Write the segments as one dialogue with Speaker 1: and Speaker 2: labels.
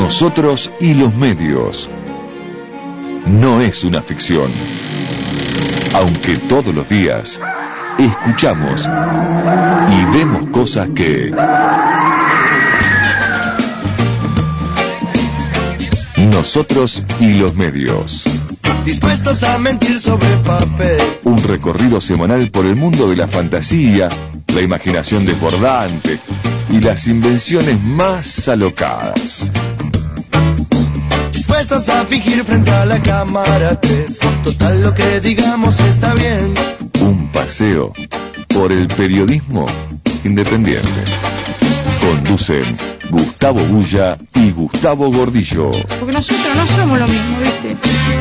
Speaker 1: Nosotros y los medios. No es una ficción. Aunque todos los días escuchamos y vemos cosas que Nosotros y los medios.
Speaker 2: Dispuestos a mentir sobre papel.
Speaker 1: Un recorrido semanal por el mundo de la fantasía, la imaginación desbordante y las invenciones más alocadas.
Speaker 2: Dispuestos a fingir frente a la cámara 3. Total, lo que digamos está bien.
Speaker 1: Un paseo por el periodismo independiente. Conducen Gustavo Bulla y Gustavo Gordillo.
Speaker 3: Porque nosotros no somos lo mismo, ¿viste?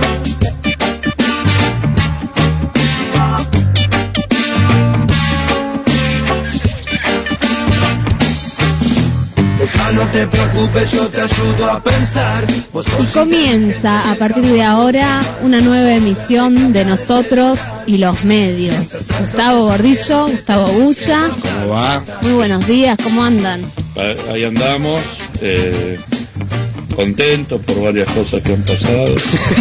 Speaker 2: No te preocupes, yo te ayudo a pensar.
Speaker 4: Y comienza a partir de ahora una nueva emisión de Nosotros y los medios. Gustavo Gordillo, Gustavo Bulla.
Speaker 5: ¿Cómo va?
Speaker 4: Muy buenos días, ¿cómo andan?
Speaker 5: Ahí andamos, contentos por varias cosas que han pasado.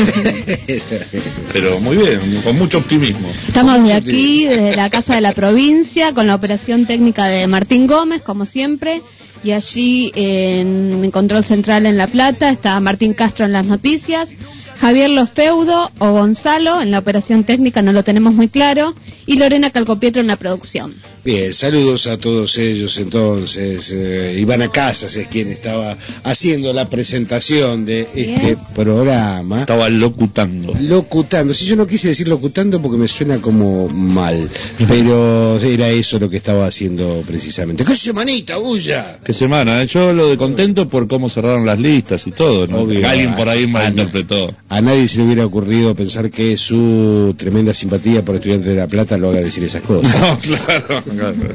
Speaker 5: Pero muy bien, con mucho optimismo.
Speaker 4: Estamos de aquí, desde la Casa de la Provincia, con la operación técnica de Martín Gómez, como siempre. Y allí en Control Central en La Plata está Martín Castro en las noticias, Javier Lofeudo o Gonzalo en la operación técnica, no lo tenemos muy claro, y Lorena Calcopietro en la producción.
Speaker 6: Bien, saludos a todos ellos entonces. Ivana Casas es quien estaba haciendo la presentación de este programa.
Speaker 5: Estaba locutando.
Speaker 6: Sí, yo no quise decir locutando porque me suena como mal, pero era eso lo que estaba haciendo precisamente. ¡Qué semanita, Bulla!
Speaker 5: ¿Qué semana? Yo lo de contento por cómo cerraron las listas y todo, ¿no?
Speaker 6: Obvio,
Speaker 5: alguien por ahí malinterpretó.
Speaker 6: A nadie se le hubiera ocurrido pensar que su tremenda simpatía por Estudiantes de La Plata lo haga decir esas cosas.
Speaker 5: No, claro.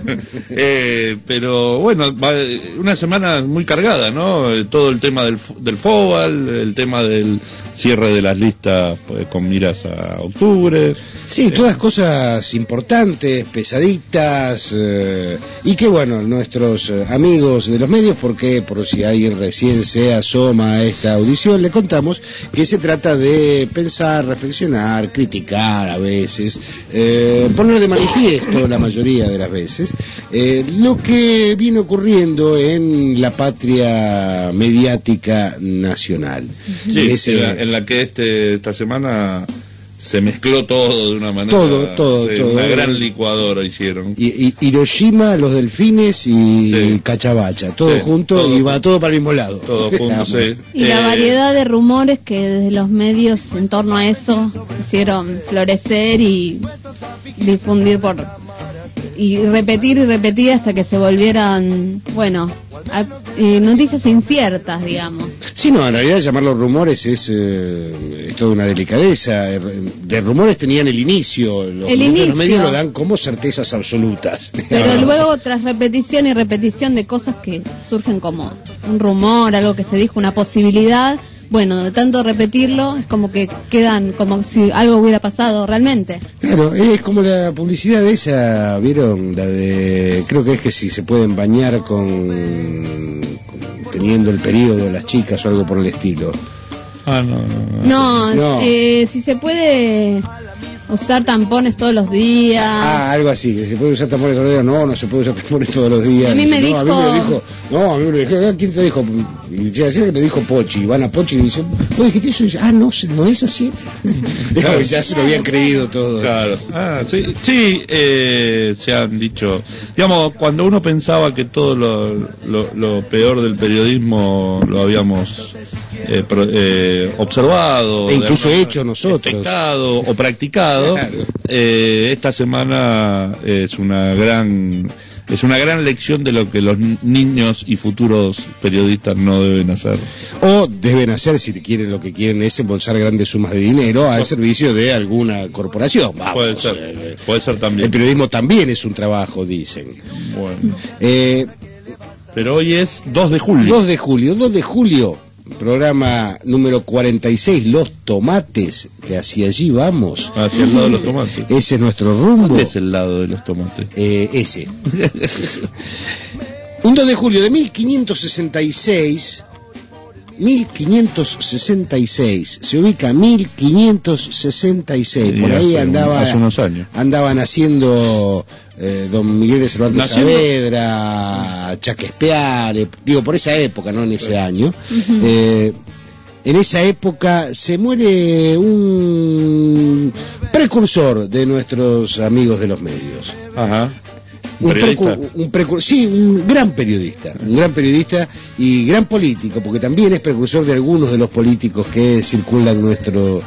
Speaker 5: Pero bueno, una semana muy cargada, ¿no? Todo el tema del FOBAL, el tema del cierre de las listas con miras a octubre.
Speaker 6: Sí, todas cosas importantes, pesaditas, y que bueno, nuestros amigos de los medios, porque por si alguien recién se asoma a esta audición, le contamos que se trata de pensar, reflexionar, criticar a veces, poner de manifiesto la mayoría de las veces, lo que viene ocurriendo en la patria mediática nacional.
Speaker 5: Sí, en la que esta semana se mezcló todo de una manera.
Speaker 6: Todo.
Speaker 5: Una gran licuadora hicieron.
Speaker 6: Y Hiroshima, los delfines y Cachabacha, todo junto y va todo para el mismo lado.
Speaker 5: Todo junto, sí.
Speaker 4: Y la variedad de rumores que desde los medios en torno a eso hicieron florecer y difundir y repetir hasta que se volvieran, bueno, noticias inciertas, digamos.
Speaker 6: Sí, no, en realidad llamarlos rumores es toda una delicadeza. De rumores tenían el inicio, los medios lo dan como certezas absolutas.
Speaker 4: Pero luego, tras repetición y repetición de cosas que surgen como un rumor, algo que se dijo, una posibilidad, bueno, de tanto repetirlo, es como que quedan como si algo hubiera pasado realmente.
Speaker 6: Claro, es como la publicidad de esa, ¿vieron? La de, creo que es que si se pueden bañar teniendo el periodo de las chicas o algo por el estilo.
Speaker 4: No. Si se puede usar tampones todos los días.
Speaker 6: Algo así, que se puede usar tampones todos los días. No se puede usar tampones todos los días.
Speaker 4: A mí me dijo...
Speaker 6: A mí me lo dijo. ¿Quién te dijo? Y decía que me dijo Pochi. Van a Pochi y dice, ¿vos dijiste eso? Y dice, no es así. Claro, ya se lo habían creído todo.
Speaker 5: Claro. Sí, se han dicho. Digamos, cuando uno pensaba que todo lo peor del periodismo lo habíamos observado,
Speaker 6: e incluso hecho nosotros,
Speaker 5: detectado o practicado, claro. Esta semana es una gran lección de lo que los niños y futuros periodistas no deben hacer.
Speaker 6: O deben hacer, si quieren, lo que quieren es embolsar grandes sumas de dinero al servicio de alguna corporación. Vamos,
Speaker 5: puede ser también.
Speaker 6: El periodismo también es un trabajo, dicen.
Speaker 5: Bueno. Pero hoy es 2 de julio.
Speaker 6: 2 de julio. Programa número 46, Los Tomates, que hacia allí vamos.
Speaker 5: Hacia el lado de los tomates.
Speaker 6: Ese es nuestro rumbo.
Speaker 5: ¿Dónde es el lado de los tomates?
Speaker 6: Ese. Un 2 de julio de 1566 1566, se ubica 1566, por ahí
Speaker 5: hace unos años.
Speaker 6: Andaban haciendo don Miguel de Cervantes Saavedra, Chaquespeare, digo por esa época, no en ese año. En esa época se muere un precursor de nuestros amigos de los medios.
Speaker 5: Ajá.
Speaker 6: Un gran periodista y gran político, porque también es precursor de algunos de los políticos que circulan nuestro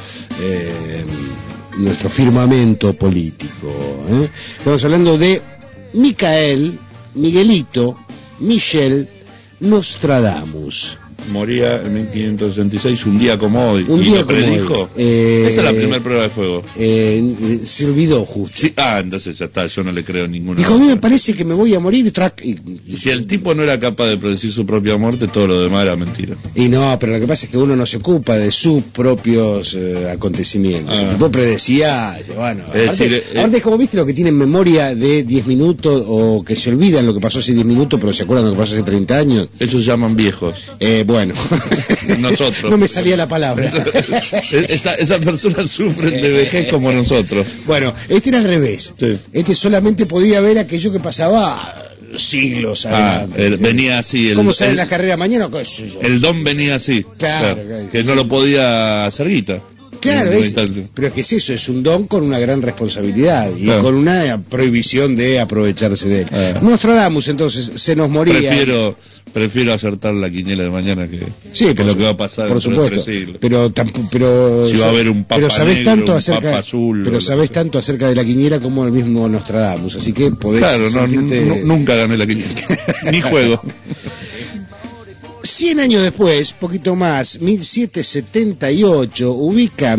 Speaker 6: firmamento político. Estamos hablando de Miguelito Michel Nostradamus.
Speaker 5: Moría en 1566, un día como hoy.
Speaker 6: Un
Speaker 5: ¿Y
Speaker 6: día
Speaker 5: lo predijo? Esa es la primera prueba de fuego.
Speaker 6: Se olvidó justo.
Speaker 5: Sí, entonces ya está, yo no le creo ninguna.
Speaker 6: Dijo, a mí me parece que me voy a morir.
Speaker 5: Y si el tipo no era capaz de predecir su propia muerte, todo lo demás era mentira.
Speaker 6: Y no, pero lo que pasa es que uno no se ocupa de sus propios acontecimientos. El tipo predecía, bueno, aparte es como viste lo que tienen memoria de 10 minutos o que se olvidan lo que pasó hace 10 minutos, pero se acuerdan de lo que pasó hace 30 años.
Speaker 5: Ellos llaman viejos.
Speaker 6: Bueno,
Speaker 5: nosotros.
Speaker 6: No me salía la palabra.
Speaker 5: Esas personas sufren de vejez como nosotros.
Speaker 6: Bueno, este era al revés.
Speaker 5: Sí.
Speaker 6: Este solamente podía ver aquello que pasaba siglos adelante.
Speaker 5: Venía así.
Speaker 6: ¿Cómo sale la carrera mañana?
Speaker 5: El don venía así. Claro. Que no lo podía hacer guita.
Speaker 6: Claro, pero es que es eso, es un don con una gran responsabilidad y con una prohibición de aprovecharse de él. Nostradamus, entonces, se nos moría.
Speaker 5: Prefiero acertar la quiniela de mañana que lo que va a pasar
Speaker 6: por
Speaker 5: dentro
Speaker 6: supuesto.
Speaker 5: de 3 siglos.
Speaker 6: Pero
Speaker 5: si va a haber un papa negro, papa azul.
Speaker 6: Pero sabés tanto acerca de la quiniela como el mismo Nostradamus, así que podés sentirte...
Speaker 5: nunca gané la quiniela, ni juego.
Speaker 6: 100 años después, poquito más, 1778, ubica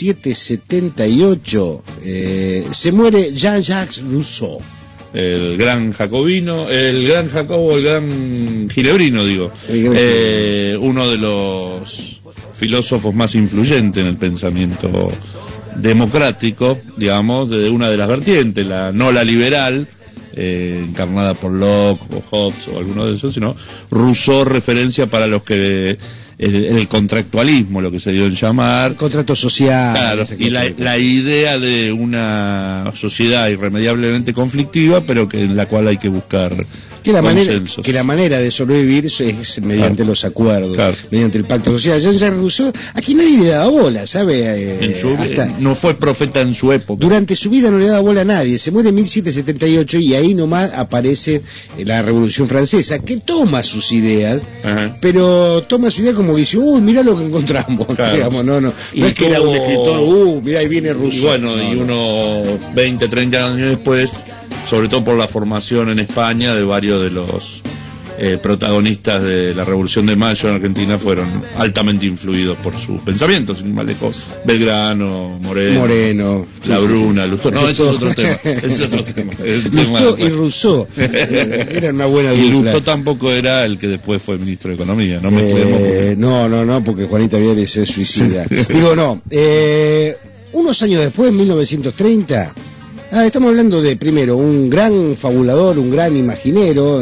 Speaker 6: 1778, se muere Jean-Jacques Rousseau.
Speaker 5: El gran jacobino, el gran jacobo, el gran ginebrino, digo. Uno de los filósofos más influyentes en el pensamiento democrático, digamos, de una de las vertientes, no la liberal, encarnada por Locke o Hobbes o alguno de esos, sino Rousseau, referencia para los que el contractualismo, lo que se dio en llamar
Speaker 6: contrato social,
Speaker 5: claro, y la idea de una sociedad irremediablemente conflictiva, pero que en la cual hay que buscar que la
Speaker 6: manera de sobrevivir es mediante los acuerdos, mediante el pacto social. Jean-Jacques Rousseau, aquí nadie le daba bola, ¿sabe?
Speaker 5: No fue profeta en su época.
Speaker 6: Durante su vida no le daba bola a nadie. Se muere en 1778 y ahí nomás aparece la Revolución Francesa, que toma sus ideas, pero toma su idea como dice, mirá lo que encontramos, digamos, no es que era un escritor, mirá, ahí viene Rousseau.
Speaker 5: Y unos 20, 30 años después, sobre todo por la formación en España de varios de los protagonistas de la Revolución de Mayo en Argentina, fueron altamente influidos por sus pensamientos, sin más lejos. Belgrano, Moreno, La Bruna, Lustó. No, ese es otro tema.
Speaker 6: Lustó y Rousseau eran una buena dupla.
Speaker 5: Y Lustó tampoco era el que después fue ministro de Economía. No me
Speaker 6: no, porque Juanita Viales se suicida. Digo, no. Unos años después, en 1930... estamos hablando de, primero, un gran fabulador, un gran imaginero,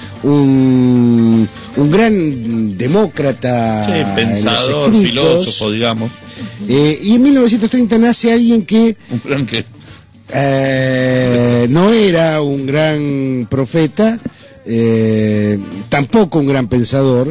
Speaker 6: un gran demócrata,
Speaker 5: pensador, filósofo, digamos.
Speaker 6: Y en 1930 nace alguien que...
Speaker 5: ¿Un gran qué?
Speaker 6: No era un gran profeta, tampoco un gran pensador.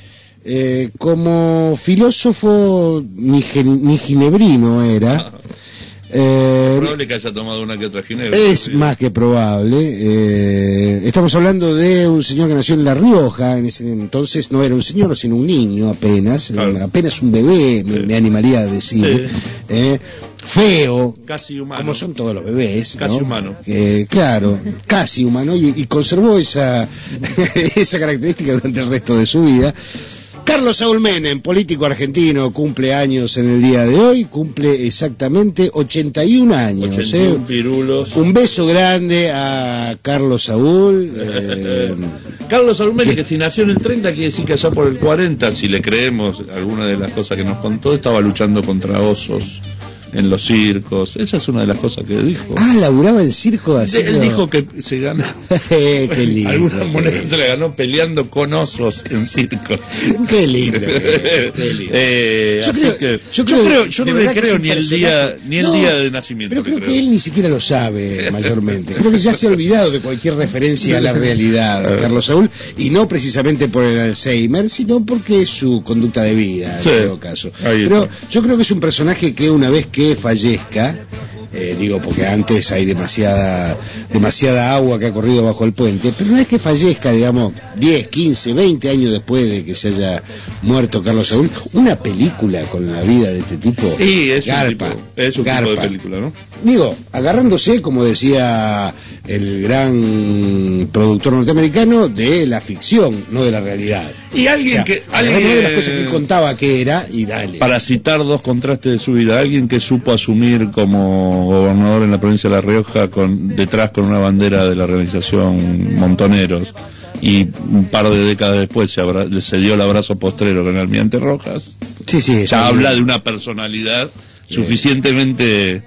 Speaker 6: Como filósofo ni ginebrino era.
Speaker 5: Probable que haya tomado una que otra ginebra.
Speaker 6: Es más que probable. Estamos hablando de un señor que nació en La Rioja. En ese entonces no era un señor, sino un niño apenas. Apenas un bebé, me animaría a decir. Feo,
Speaker 5: casi humano,
Speaker 6: como son todos los bebés,
Speaker 5: casi humano,
Speaker 6: claro, casi humano, y conservó esa característica durante el resto de su vida. Carlos Saúl Menem, político argentino, cumple años en el día de hoy, cumple exactamente 81 años.
Speaker 5: 81 pirulos.
Speaker 6: Un beso grande a Carlos Saúl.
Speaker 5: Carlos Saúl Menem, que si nació en el 30, quiere decir que allá por el 40, si le creemos alguna de las cosas que nos contó, estaba luchando contra osos en los circos. Esa es una de las cosas que dijo.
Speaker 6: Ah, laburaba en circo así.
Speaker 5: Él dijo que se gana.
Speaker 6: Qué lindo.
Speaker 5: Algunas monedas se le ganó peleando con osos en circos.
Speaker 6: Qué lindo. Qué lindo.
Speaker 5: Yo no le creo ni el día de nacimiento.
Speaker 6: Pero creo que él ni siquiera lo sabe mayormente. Creo que ya se ha olvidado de cualquier referencia a la realidad, Carlos Saúl, y no precisamente por el Alzheimer, sino porque es su conducta de vida, en todo caso. Pero yo creo que es un personaje que una vez que fallezca, digo porque antes hay demasiada agua que ha corrido bajo el puente, pero una vez que fallezca, digamos, 10, 15, 20 años después de que se haya muerto Carlos Saúl, una película con la vida de este tipo, garpa,
Speaker 5: es un tipo de película, ¿no?
Speaker 6: Digo, agarrándose, como decía el gran productor norteamericano, de la ficción, no de la realidad.
Speaker 5: Y alguien
Speaker 6: de las cosas que él contaba que era, y dale.
Speaker 5: Para citar dos contrastes de su vida, alguien que supo asumir como gobernador en la provincia de La Rioja detrás con una bandera de la organización Montoneros, y un par de décadas después se dio el abrazo postrero con el almirante Rojas.
Speaker 6: Sí,
Speaker 5: ya habla de una personalidad suficientemente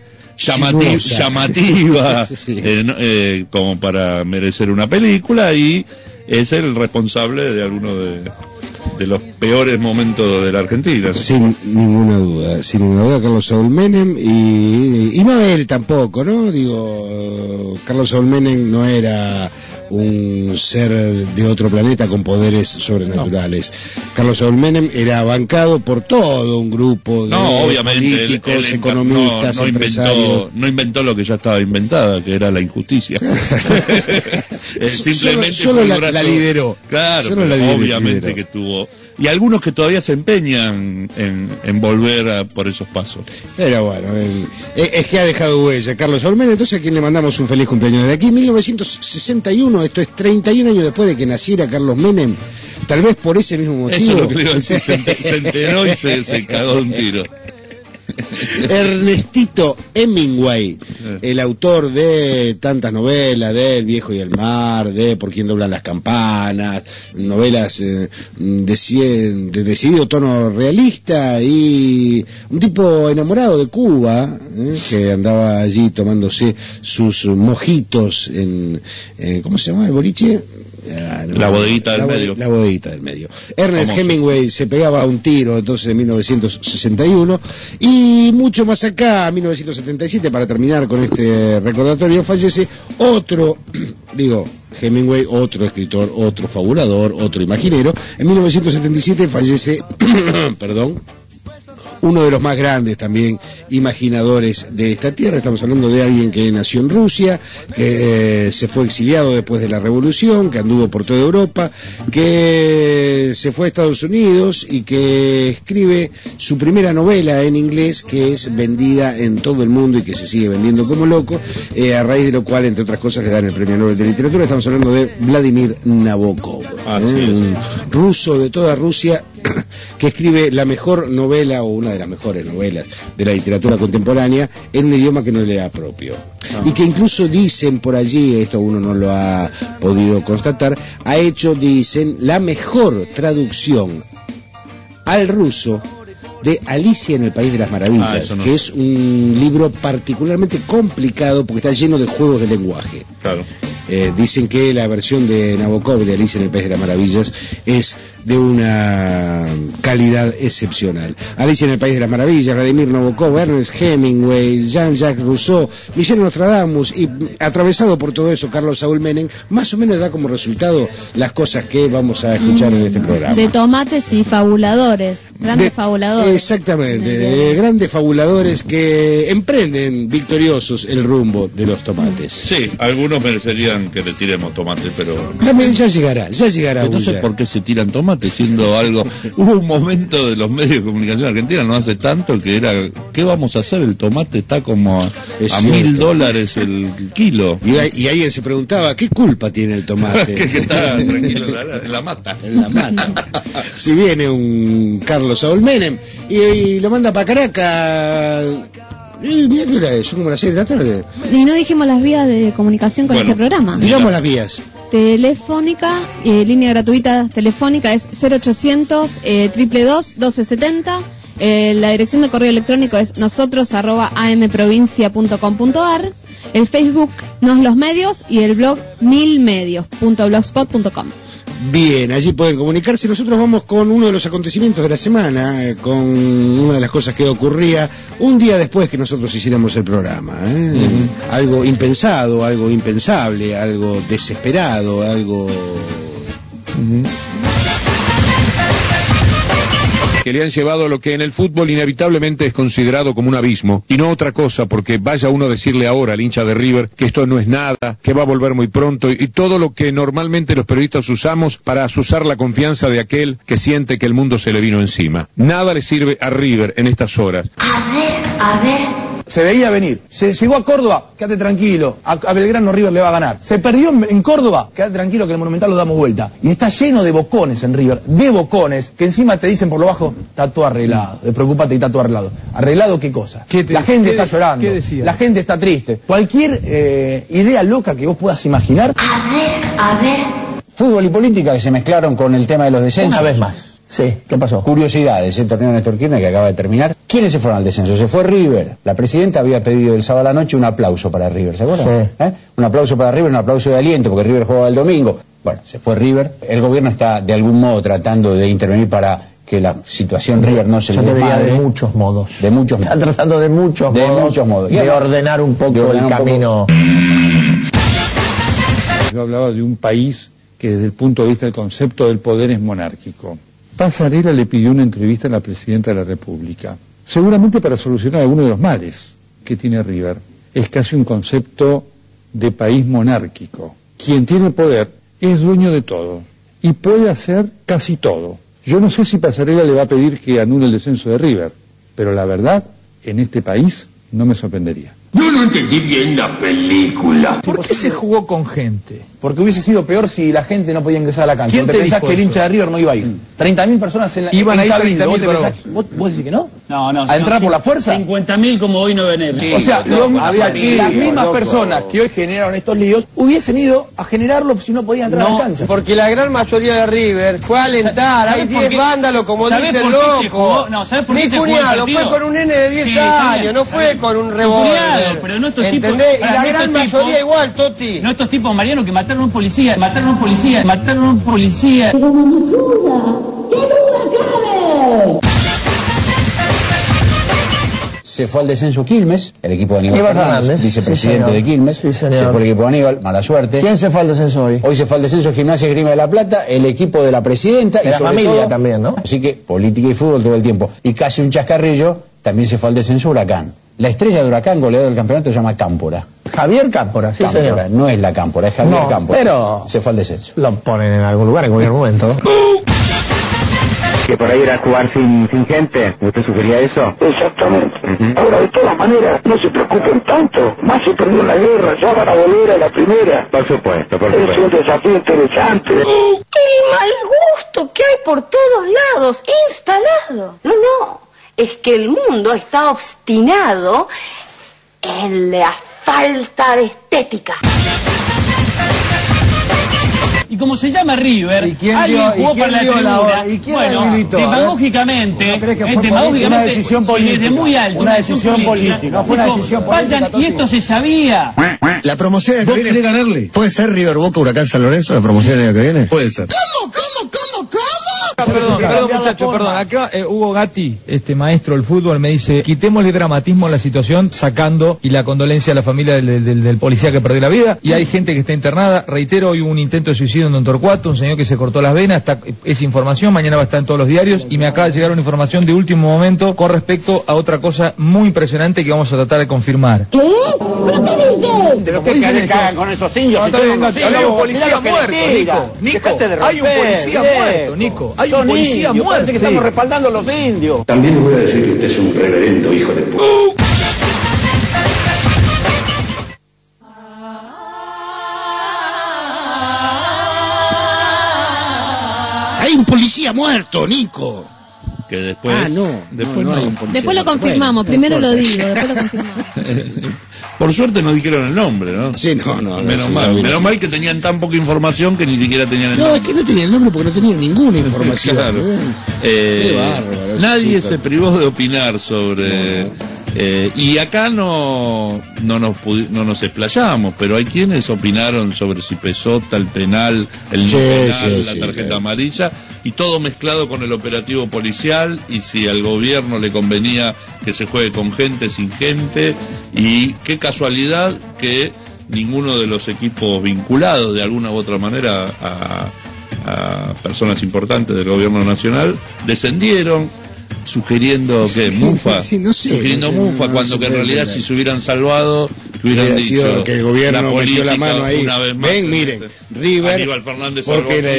Speaker 5: llamativa como para merecer una película, y es el responsable de algunos de los peores momentos de la Argentina.
Speaker 6: Sin ninguna duda, Carlos Saúl Menem, y no él tampoco, ¿no? Digo, Carlos Saúl Menem no era un ser de otro planeta con poderes sobrenaturales. No. Carlos Saúl Menem era bancado por todo un grupo de políticos, economistas, empresarios.
Speaker 5: No inventó lo que ya estaba inventada, que era la injusticia. Simplemente
Speaker 6: solo la lideró.
Speaker 5: Claro, obviamente que tuvo. Y algunos que todavía se empeñan en volver por esos pasos.
Speaker 6: Pero bueno, es que ha dejado huella Carlos Saúl Menem, entonces a quien le mandamos un feliz cumpleaños de aquí. 1961, esto es 31 años después de que naciera Carlos Menem, tal vez por ese mismo motivo.
Speaker 5: Eso es lo que le iba a decir, se enteró y se cagó de un tiro.
Speaker 6: Ernestito Hemingway, el autor de tantas novelas, de El viejo y el mar, de Por quién doblan las campanas, novelas de decidido tono realista, y un tipo enamorado de Cuba, que andaba allí tomándose sus mojitos en ¿cómo se llama el boliche?
Speaker 5: La bodeguita del medio.
Speaker 6: La bodeguita del medio. Ernest Hemingway se pegaba un tiro entonces en 1961, y mucho más acá, 1977, para terminar con este recordatorio, fallece otro, Hemingway, otro escritor, otro fabulador, otro imaginero. En 1977 fallece, uno de los más grandes también imaginadores de esta tierra. Estamos hablando de alguien que nació en Rusia, que se fue exiliado después de la Revolución, que anduvo por toda Europa, que se fue a Estados Unidos y que escribe su primera novela en inglés, que es vendida en todo el mundo y que se sigue vendiendo como loco, a raíz de lo cual, entre otras cosas, le dan el Premio Nobel de Literatura. Estamos hablando de Vladimir Nabokov, un ruso de toda Rusia, que escribe la mejor novela, o una de las mejores novelas de la literatura contemporánea, en un idioma que no le era propio. Y que incluso dicen por allí, esto uno no lo ha podido constatar, ha hecho, dicen, la mejor traducción al ruso de Alicia en el País de las Maravillas, que es un libro particularmente complicado porque está lleno de juegos de lenguaje.
Speaker 5: Claro.
Speaker 6: Dicen que la versión de Nabokov de Alicia en el País de las Maravillas es de una calidad excepcional. Alicia en el País de las Maravillas, Vladimir Nabokov, Ernest Hemingway, Jean-Jacques Rousseau, Michel Nostradamus, y atravesado por todo eso Carlos Saúl Menem, más o menos da como resultado las cosas que vamos a escuchar en este programa.
Speaker 4: De tomates y fabuladores, grandes fabuladores.
Speaker 6: Exactamente, de grandes fabuladores que emprenden victoriosos el rumbo de los tomates.
Speaker 5: Sí, algunos merecerían que le tiremos tomate, pero
Speaker 6: también ya llegará.
Speaker 5: No sé por qué se tiran tomates, siendo algo. Hubo un momento de los medios de comunicación argentina, no hace tanto, que era, ¿qué vamos a hacer? El tomate está como a $1.000 el kilo.
Speaker 6: Y alguien se preguntaba, ¿qué culpa tiene el tomate?
Speaker 5: que está tranquilo en la mata.
Speaker 6: En la mata. Si viene un Carlos Saúl Menem y lo manda para Caracas. Mira qué hora es, son como las 6 de la tarde.
Speaker 4: Y no dijimos las vías de comunicación con este programa.
Speaker 6: Digamos las vías.
Speaker 4: Telefónica, línea gratuita telefónica es 0800 222 1270. La dirección de correo electrónico es nosotros@amprovincia.com.ar, el Facebook Nos los Medios y el blog milmedios.blogspot.com.
Speaker 6: Bien, allí pueden comunicarse. Nosotros vamos con uno de los acontecimientos de la semana, con una de las cosas que ocurría un día después que nosotros hiciéramos el programa. Algo impensado, algo impensable, algo desesperado, algo...
Speaker 7: que le han llevado a lo que en el fútbol inevitablemente es considerado como un abismo, y no otra cosa, porque vaya uno a decirle ahora al hincha de River que esto no es nada, que va a volver muy pronto, y todo lo que normalmente los periodistas usamos para asusar la confianza de aquel que siente que el mundo se le vino encima. Nada le sirve a River en estas horas.
Speaker 8: A ver. Se veía venir. Se llegó a Córdoba, quédate tranquilo. A Belgrano River le va a ganar. Se perdió en Córdoba, quédate tranquilo que el Monumental lo damos vuelta. Y está lleno de bocones en River, de bocones, que encima te dicen por lo bajo, está todo arreglado. Preocúpate y está todo arreglado. ¿Arreglado qué cosa? La gente está llorando. ¿Qué decía? La gente está triste. Cualquier idea loca que vos puedas imaginar.
Speaker 9: A ver. Fútbol y política que se mezclaron con el tema de los descensos.
Speaker 8: Una vez más. Sí, ¿qué pasó?
Speaker 9: Curiosidades, el torneo Néstor Kirchner que acaba de terminar. ¿Quiénes se fueron al descenso? Se fue River. La presidenta había pedido el sábado a la noche un aplauso para River, ¿se acuerdan? Sí. Un aplauso para River, un aplauso de aliento, porque River jugaba el domingo. Bueno, se fue River. El gobierno está de algún modo tratando de intervenir para que la situación River no se le desmadre.
Speaker 8: De muchos modos.
Speaker 9: De muchos modos.
Speaker 8: Están tratando de muchos modos. De ordenar un poco el camino.
Speaker 10: Yo hablaba de un país que desde el punto de vista del concepto del poder es monárquico. Pasarela le pidió una entrevista a la presidenta de la República, seguramente para solucionar alguno de los males que tiene River. Es casi un concepto de país monárquico. Quien tiene poder es dueño de todo y puede hacer casi todo. Yo no sé si Pasarela le va a pedir que anule el descenso de River, pero la verdad, en este país no me sorprendería.
Speaker 11: Yo no entendí bien la película.
Speaker 8: ¿Por qué se jugó con gente? Porque hubiese sido peor si la gente no podía ingresar a la cancha. ¿Quién te pensás que el hincha de River no iba a ir? 30.000 personas en la...
Speaker 12: Iban a ir 30.000.
Speaker 8: ¿Vos decís que no?
Speaker 12: No.
Speaker 8: ¿A entrar por la fuerza?
Speaker 12: 50.000 como hoy no ven.
Speaker 8: O sea, las mismas personas que hoy generaron estos líos hubiesen ido a generarlo si no podían entrar a la cancha.
Speaker 13: Porque la gran mayoría de River fue a alentar. Hay 10 vándalos, como dice el loco. Ni Cunialo, fue con un nene de 10 años, no fue con un revólver.
Speaker 12: Pero no estos tipos.
Speaker 13: ¿Entendés? Y la gran mayoría igual, Toti.
Speaker 12: No estos tipos, Mariano, que mataron a un policía. Pero no me duda. ¡Qué duda cabe!
Speaker 9: Se fue al descenso Quilmes, el equipo de Aníbal Fernández, vicepresidente de Quilmes. Sí, se fue el equipo de Aníbal, mala suerte.
Speaker 8: ¿Quién se fue al descenso hoy?
Speaker 9: Hoy se fue al descenso Gimnasia y Esgrima de la Plata, el equipo de la presidenta.
Speaker 8: De la familia también, ¿no?
Speaker 9: Así que política y fútbol todo el tiempo. Y casi un chascarrillo, también se fue al descenso Huracán. La estrella de Huracán, goleador del campeonato, se llama Cámpora.
Speaker 8: Javier Cámpora, sí,
Speaker 9: Cámpora,
Speaker 8: señor.
Speaker 9: No es la Cámpora, es Javier Cámpora.
Speaker 8: Pero
Speaker 9: se fue al descenso.
Speaker 8: Lo ponen en algún lugar, en cualquier momento.
Speaker 14: Que por ahí era jugar sin gente. ¿Usted sugería eso?
Speaker 11: Exactamente. Ahora, de todas maneras, no se preocupen tanto. Más se perdió la guerra, ya van a volver a la primera.
Speaker 14: Por supuesto.
Speaker 11: Es un desafío interesante.
Speaker 15: El mal gusto que hay por todos lados, instalado. No. Es que el mundo está obstinado en la falta de estética.
Speaker 12: Y como se llama River, alguien jugó para la tribuna. Bueno, demagógicamente,
Speaker 8: una decisión política,
Speaker 12: desde muy alto,
Speaker 8: una decisión política, no fue una decisión política.
Speaker 12: Y esto se sabía.
Speaker 16: La promoción del año que viene.
Speaker 12: Ganarle?
Speaker 16: ¿Puede ser River Boca Huracán San Lorenzo la promoción del año que viene?
Speaker 12: Puede ser.
Speaker 15: ¿Cómo?
Speaker 17: Perdón, muchachos, perdón. Acá Hugo Gatti, maestro del fútbol, me dice, quitemos el dramatismo en la situación, sacando y la condolencia a la familia del policía que perdió la vida. Y hay gente que está internada. Reitero, hoy hubo un intento de suicidio en Don Torcuato, un señor que se cortó las venas. Es información, mañana va a estar en todos los diarios. Y me acaba de llegar una información de último momento con respecto a otra cosa muy impresionante que vamos a tratar de confirmar.
Speaker 15: ¿Qué? ¿Pero qué dices?
Speaker 12: De lo que le cagan con esos indios.
Speaker 8: Hay un policía muerto,
Speaker 12: Nico. Hay un policía muerto, Nico. Hay un policía muerto.
Speaker 8: Parece que estamos respaldando a los indios.
Speaker 11: También le voy a decir que usted es un reverendo hijo de puta.
Speaker 6: Hay un policía muerto, Nico.
Speaker 5: Que después...
Speaker 6: Después
Speaker 4: lo confirmamos, primero lo digo, después lo confirmamos.
Speaker 5: Por suerte no dijeron el nombre, ¿no?
Speaker 6: Sí, no.
Speaker 5: Menos mal que tenían tan poca información que ni siquiera tenían el nombre.
Speaker 6: No, es que no tenían el nombre porque no tenían ninguna información.
Speaker 5: Claro.
Speaker 6: Qué bárbaro.
Speaker 5: Nadie se privó de opinar sobre... y acá no nos explayamos, pero hay quienes opinaron sobre si pesó tal penal, el no penal, la tarjeta amarilla, y todo mezclado con el operativo policial, y si al gobierno le convenía que se juegue con gente, sin gente, y qué casualidad que ninguno de los equipos vinculados de alguna u otra manera a personas importantes del gobierno nacional descendieron, sugiriendo que Mufa, cuando que en realidad si se hubieran salvado, que hubieran dicho
Speaker 6: que el gobierno metió la mano ahí.
Speaker 5: Una vez más,
Speaker 6: miren, River, porque era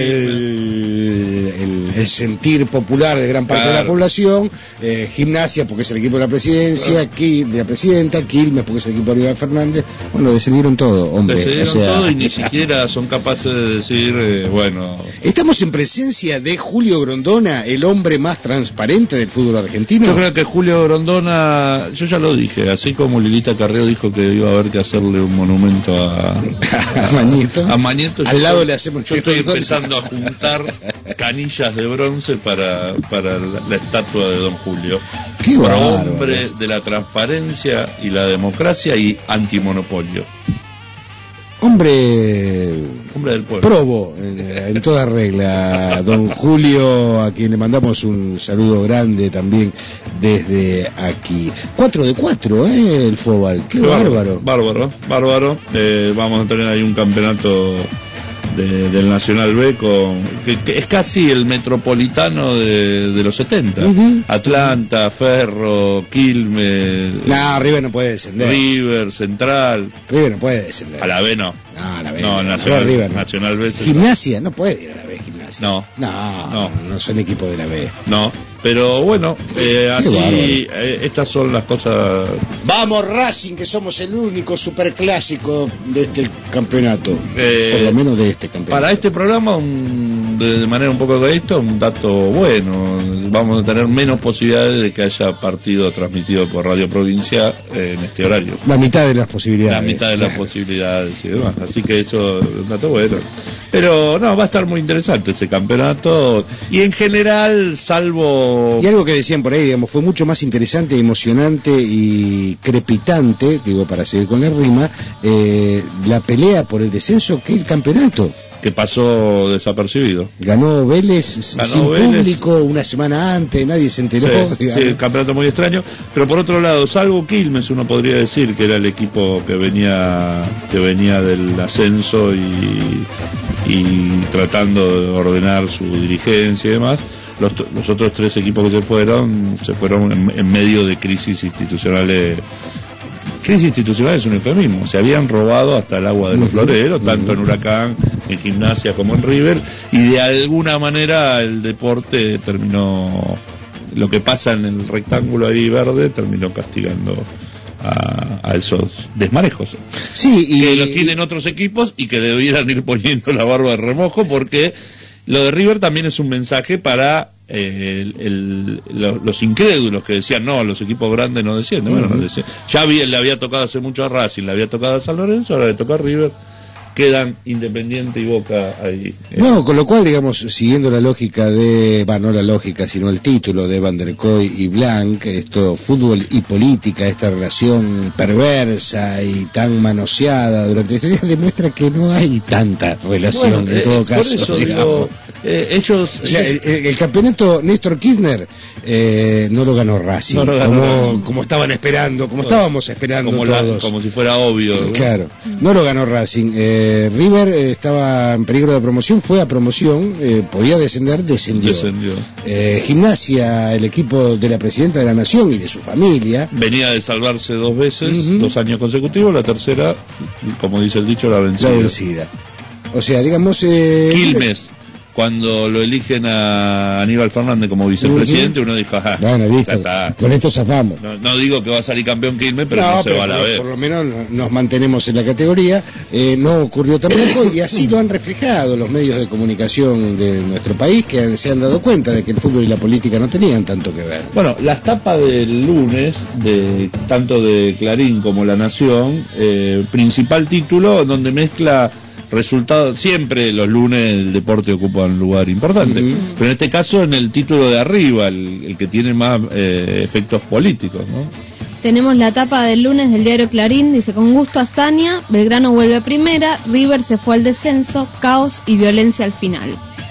Speaker 6: el sentir popular de gran parte de la población, Gimnasia porque es el equipo de la presidencia, de la presidenta, Quilmes porque es el equipo de Aníbal Fernández. Bueno, descendieron todo, hombre.
Speaker 5: Descendieron todo y ni siquiera son capaces de decir,
Speaker 6: Estamos en presencia de Julio Grondona, el hombre más transparente del fútbol argentino.
Speaker 5: Yo creo que Julio Grondona, yo ya lo dije, así como Lilita Carrió dijo que iba a haber que hacerle un monumento a Mañeto.
Speaker 6: Al lado le hacemos.
Speaker 5: Yo estoy empezando a juntar canillas de bronce para la estatua de Don Julio.
Speaker 6: Qué
Speaker 5: hombre de la transparencia y la democracia y antimonopolio.
Speaker 6: Hombre
Speaker 5: del pueblo.
Speaker 6: Probo, en toda regla, don Julio, a quien le mandamos un saludo grande también desde aquí. 4 de 4, el fútbol, qué bárbaro.
Speaker 5: Bárbaro. Vamos a tener ahí un campeonato del Nacional B que es casi el metropolitano de los 70. Atlanta, Ferro, Quilmes.
Speaker 6: No, River no puede descender.
Speaker 5: River, Central.
Speaker 6: River no puede descender.
Speaker 5: A la B no.
Speaker 6: No, la B.
Speaker 5: No, Nacional B.
Speaker 6: Gimnasia no puede ir a la B, Gimnasia.
Speaker 5: No
Speaker 6: son equipos de la B.
Speaker 5: No, pero bueno, así estas son las cosas.
Speaker 6: Vamos Racing, que somos el único superclásico de este campeonato. Por lo menos de este campeonato.
Speaker 5: Para este programa, de manera un poco egoísta, un dato bueno. Vamos a tener menos posibilidades de que haya partido transmitido por Radio Provincia en este horario.
Speaker 6: La mitad de las posibilidades.
Speaker 5: La mitad de las posibilidades y demás. Así que eso es un dato bueno. Pero no, va a estar muy interesante ese campeonato. Y en general, salvo...
Speaker 6: Y algo que decían por ahí, digamos, fue mucho más interesante, emocionante y crepitante, digo, para seguir con la rima, la pelea por el descenso que el campeonato.
Speaker 5: Que pasó desapercibido.
Speaker 6: Ganó Vélez sin público una semana antes, nadie se enteró.
Speaker 5: Sí, el campeonato muy extraño. Pero por otro lado, salvo Quilmes, uno podría decir que era el equipo que venía del ascenso y tratando de ordenar su dirigencia y demás. Los otros tres equipos que se fueron en medio de crisis institucionales. Crisis institucional es un eufemismo. Se habían robado hasta el agua de los floreros, tanto en Huracán, en Gimnasia como en River, y de alguna manera el deporte terminó, lo que pasa en el rectángulo ahí verde, terminó castigando a esos desmarejos.
Speaker 6: Sí,
Speaker 5: que los tienen otros equipos y que debieran ir poniendo la barba de remojo, porque lo de River también es un mensaje para los incrédulos que decían no, los equipos grandes no descienden. Bueno, no descienden. Le había tocado hace mucho a Racing, le había tocado a San Lorenzo, ahora le toca a River. Quedan Independiente y Boca ahí.
Speaker 6: No, con lo cual, digamos, siguiendo la lógica no la lógica, sino el título de Van der Koy y Blanc, esto, fútbol y política, esta relación perversa y tan manoseada durante la historia, demuestra que no hay tanta relación, en todo caso.
Speaker 5: Por eso digo, ellos...
Speaker 6: O sea, el campeonato Néstor Kirchner no lo ganó Racing, como estaban esperando, como estábamos esperando todos.
Speaker 5: Como si fuera obvio.
Speaker 6: Claro, no lo ganó Racing. River estaba en peligro de promoción, fue a promoción, podía descender, descendió. Gimnasia, el equipo de la presidenta de la Nación y de su familia.
Speaker 5: Venía de salvarse 2 veces, 2 años consecutivos, la tercera, como dice el dicho, la vencida.
Speaker 6: O sea, digamos...
Speaker 5: Quilmes. cuando lo eligen a Aníbal Fernández como vicepresidente, uno dijo,
Speaker 6: bueno, listo, con esto zafamos.
Speaker 5: No digo que va a salir campeón Quilmes, pero no se va a la ver.
Speaker 6: Por lo menos nos mantenemos en la categoría. No ocurrió tampoco, y así lo han reflejado los medios de comunicación de nuestro país, que se han dado cuenta de que el fútbol y la política no tenían tanto que ver.
Speaker 5: Bueno, las tapas del lunes, tanto de Clarín como La Nación, principal título donde mezcla resultados. Siempre los lunes el deporte ocupa un lugar importante, pero en este caso en el título de arriba, el que tiene más efectos políticos, ¿no?
Speaker 4: Tenemos la tapa del lunes del diario Clarín, dice: con gusto hazaña, Belgrano vuelve a primera, River se fue al descenso, caos y violencia al final.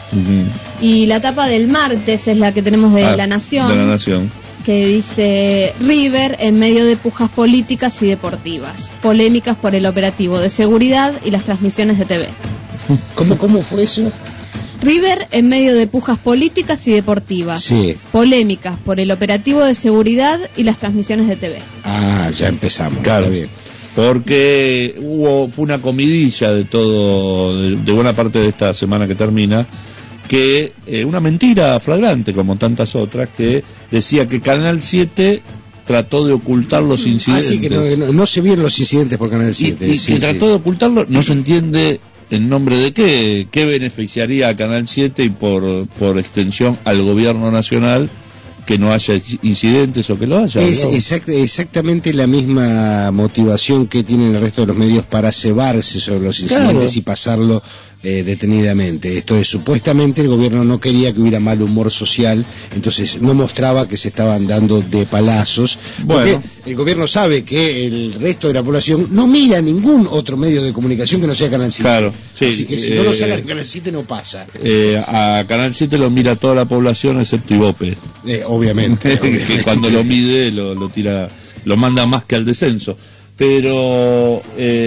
Speaker 4: Y la tapa del martes es la que tenemos de La Nación.
Speaker 5: De La Nación.
Speaker 4: Que dice: River en medio de pujas políticas y deportivas, polémicas por el operativo de seguridad y las transmisiones de TV.
Speaker 6: ¿Cómo fue eso?
Speaker 4: River en medio de pujas políticas y deportivas,
Speaker 6: sí,
Speaker 4: polémicas por el operativo de seguridad y las transmisiones de TV.
Speaker 6: Ya empezamos.
Speaker 5: Claro,
Speaker 6: está bien.
Speaker 5: Porque fue una comidilla de buena parte de esta semana que termina, que una mentira flagrante, como tantas otras, que decía que Canal 7 trató de ocultar los incidentes.
Speaker 6: Así que no se vieron los incidentes por Canal 7.
Speaker 5: Y trató de ocultarlo, no se entiende en nombre de qué beneficiaría a Canal 7 y por extensión al gobierno nacional que no haya incidentes o que lo haya.
Speaker 6: Es exactamente la misma motivación que tienen el resto de los medios para cebarse sobre los incidentes, y pasarlo detenidamente. Esto es, supuestamente el gobierno no quería que hubiera mal humor social, entonces no mostraba que se estaban dando de palazos, porque el gobierno sabe que el resto de la población no mira ningún otro medio de comunicación que no sea Canal 7.
Speaker 5: Claro, sí,
Speaker 6: así que si no lo sacan Canal 7 no pasa.
Speaker 5: A Canal 7 lo mira toda la población excepto Ibope.
Speaker 6: Obviamente.
Speaker 5: Que cuando lo mide lo tira, lo manda más que al descenso. Pero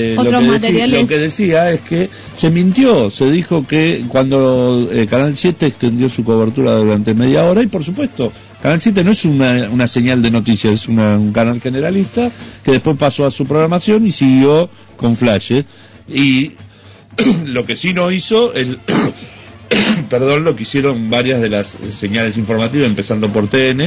Speaker 5: lo que decía es que se mintió, se dijo que cuando Canal 7 extendió su cobertura durante media hora, y por supuesto Canal 7 no es una señal de noticias, es un canal generalista que después pasó a su programación y siguió con flashes, y lo que sí no hizo lo que hicieron varias de las señales informativas, empezando por TN,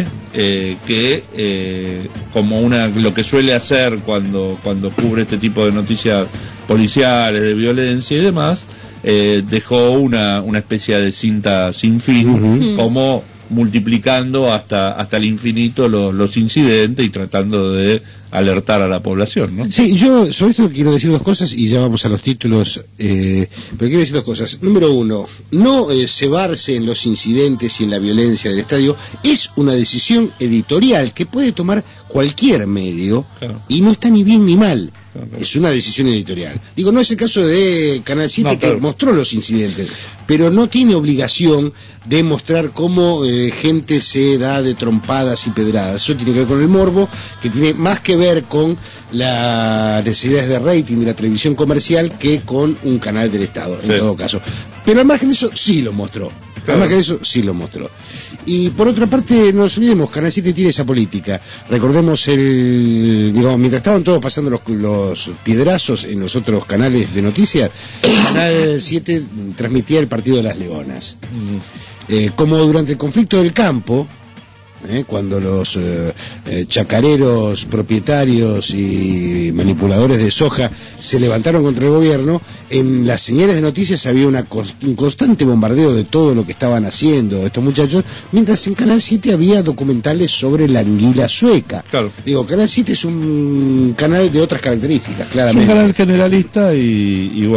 Speaker 5: que como lo que suele hacer cuando cubre este tipo de noticias policiales, de violencia y demás, dejó una especie de cinta sin fin, como multiplicando hasta el infinito los incidentes y tratando de alertar a la población, ¿no?
Speaker 6: Sí, yo sobre esto quiero decir dos cosas y ya vamos a los títulos, pero quiero decir dos cosas. Número uno, no cebarse en los incidentes y en la violencia del estadio es una decisión editorial que puede tomar cualquier medio, y no está ni bien ni mal. Es una decisión editorial. Digo, no es el caso de Canal 7, que mostró los incidentes, pero no tiene obligación de mostrar cómo gente se da de trompadas y pedradas. Eso tiene que ver con el morbo, que tiene más que ver con las necesidades de rating de la televisión comercial que con un canal del Estado, en todo caso. Pero al margen de eso, sí lo mostró. Además que eso sí lo mostró. Y por otra parte, no nos olvidemos, Canal 7 tiene esa política. Recordemos mientras estaban todos pasando los piedrazos en los otros canales de noticias, Canal 7 transmitía el partido de las Leonas. Como durante el conflicto del campo, cuando los chacareros, propietarios y manipuladores de soja se levantaron contra el gobierno, en las señales de noticias había un constante bombardeo de todo lo que estaban haciendo estos muchachos, mientras en Canal 7 había documentales sobre la anguila sueca.
Speaker 5: Claro.
Speaker 6: Digo, Canal 7 es un canal de otras características, claramente.
Speaker 5: Es un canal generalista y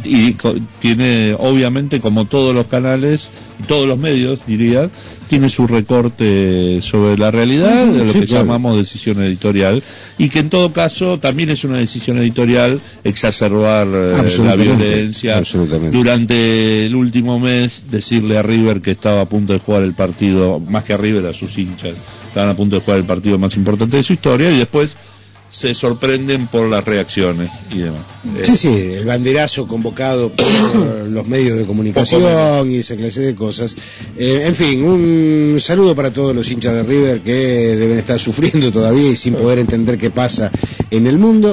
Speaker 5: tiene, obviamente, como todos los canales, todos los medios, diría, tiene su recorte sobre la realidad, de lo que llamamos decisión editorial, y que en todo caso también es una decisión editorial exacerbar la violencia. Durante el último mes, decirle a River que estaba a punto de jugar el partido, más que a River, a sus hinchas, estaban a punto de jugar el partido más importante de su historia, y después se sorprenden por las reacciones y demás.
Speaker 6: Sí, el banderazo convocado por los medios de comunicación y esa clase de cosas. En fin, un saludo para todos los hinchas de River que deben estar sufriendo todavía y sin poder entender qué pasa en el mundo.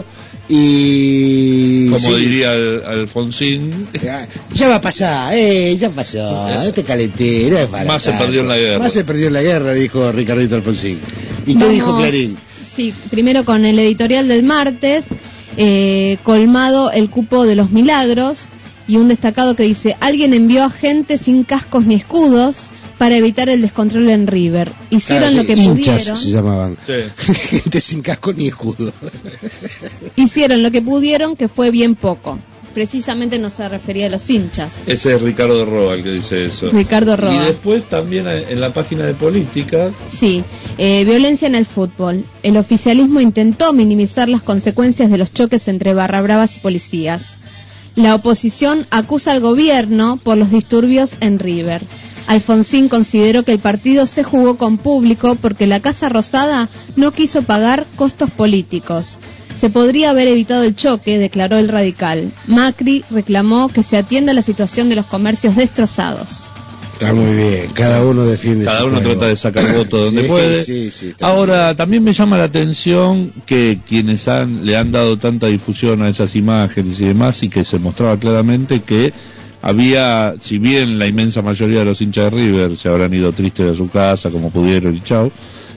Speaker 6: Y
Speaker 5: como diría Alfonsín,
Speaker 6: ya va a pasar, ya pasó, este calentero
Speaker 5: más se perdió en la guerra.
Speaker 6: Más se perdió en la guerra, dijo Ricardito Alfonsín. ¿Y qué dijo Clarín?
Speaker 4: Sí, primero con el editorial del martes, colmado el cupo de los milagros, y un destacado que dice: alguien envió a gente sin cascos ni escudos para evitar el descontrol en River. Hicieron lo que pudieron.
Speaker 6: Se llamaban.
Speaker 5: Sí.
Speaker 6: Gente sin casco ni escudo.
Speaker 4: Hicieron lo que pudieron, que fue bien poco. Precisamente no se refería a los hinchas.
Speaker 5: Ese es Ricardo Roa el que dice eso.
Speaker 4: Ricardo Roa.
Speaker 5: Y después también en la página de política.
Speaker 4: Sí, violencia en el fútbol. El oficialismo intentó minimizar las consecuencias de los choques entre barra bravas y policías. La oposición acusa al gobierno por los disturbios en River. Alfonsín consideró que el partido se jugó con público porque la Casa Rosada no quiso pagar costos políticos. Se podría haber evitado el choque, declaró el radical. Macri reclamó que se atienda la situación de los comercios destrozados.
Speaker 6: Está muy bien, cada uno defiende
Speaker 5: cada
Speaker 6: su
Speaker 5: uno
Speaker 6: juego.
Speaker 5: Trata de sacar voto donde puede.
Speaker 6: Sí,
Speaker 5: ahora, también me llama la atención que quienes le han dado tanta difusión a esas imágenes y demás, y que se mostraba claramente que había, si bien la inmensa mayoría de los hinchas de River se habrán ido tristes de su casa como pudieron y chau,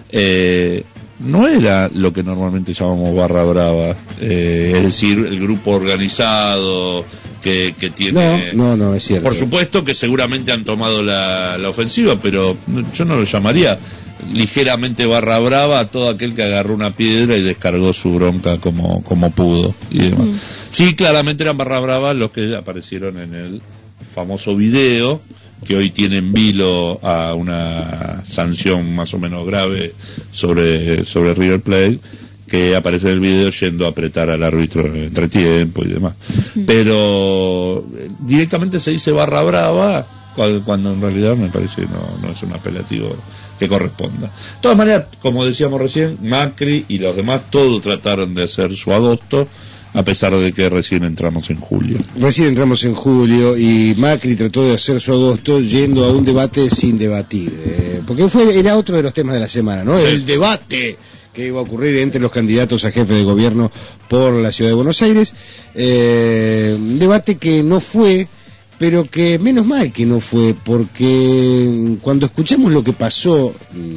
Speaker 5: no era lo que normalmente llamamos barra brava, es decir, el grupo organizado que tiene...
Speaker 6: No, es cierto.
Speaker 5: Por supuesto que seguramente han tomado la ofensiva, pero yo no lo llamaría ligeramente barra brava a todo aquel que agarró una piedra y descargó su bronca como pudo y demás. Sí, claramente eran barra brava los que aparecieron en el famoso video, que hoy tiene en vilo a una sanción más o menos grave sobre River Plate, que aparece en el video yendo a apretar al árbitro en entretiempo y demás. Pero directamente se dice barra brava cuando en realidad me parece no es un apelativo que corresponda. De todas maneras, como decíamos recién, Macri y los demás todos trataron de hacer su agosto, a pesar de que recién entramos en julio. Y Macri trató de hacer su agosto yendo a un debate sin debatir,
Speaker 6: porque era otro de los temas de la semana, ¿no? Sí. El debate que iba a ocurrir entre los candidatos a jefe de gobierno por la ciudad de Buenos Aires, un debate que no fue, pero que menos mal que no fue, porque cuando escuchamos lo que pasó,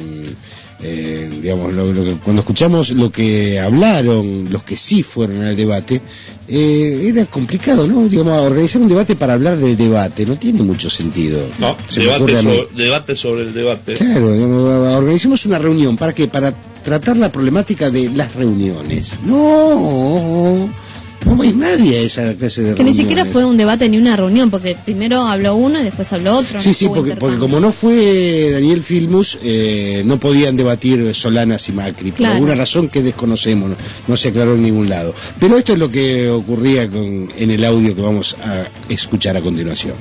Speaker 6: cuando escuchamos lo que hablaron los que sí fueron al debate, era complicado, ¿no? Organizar un debate para hablar del debate no tiene mucho sentido.
Speaker 5: No, debate sobre el debate.
Speaker 6: Claro, organicemos una reunión, ¿para qué? Para tratar la problemática de las reuniones. No va a ir nadie a esa clase de reuniones.
Speaker 4: Que ni siquiera fue un debate ni una reunión, porque primero habló uno y después habló otro.
Speaker 6: Sí, porque como no fue Daniel Filmus, no podían debatir Solanas y Macri, por alguna razón que desconocemos, no se aclaró en ningún lado. Pero esto es lo que ocurría en el audio que vamos a escuchar a continuación.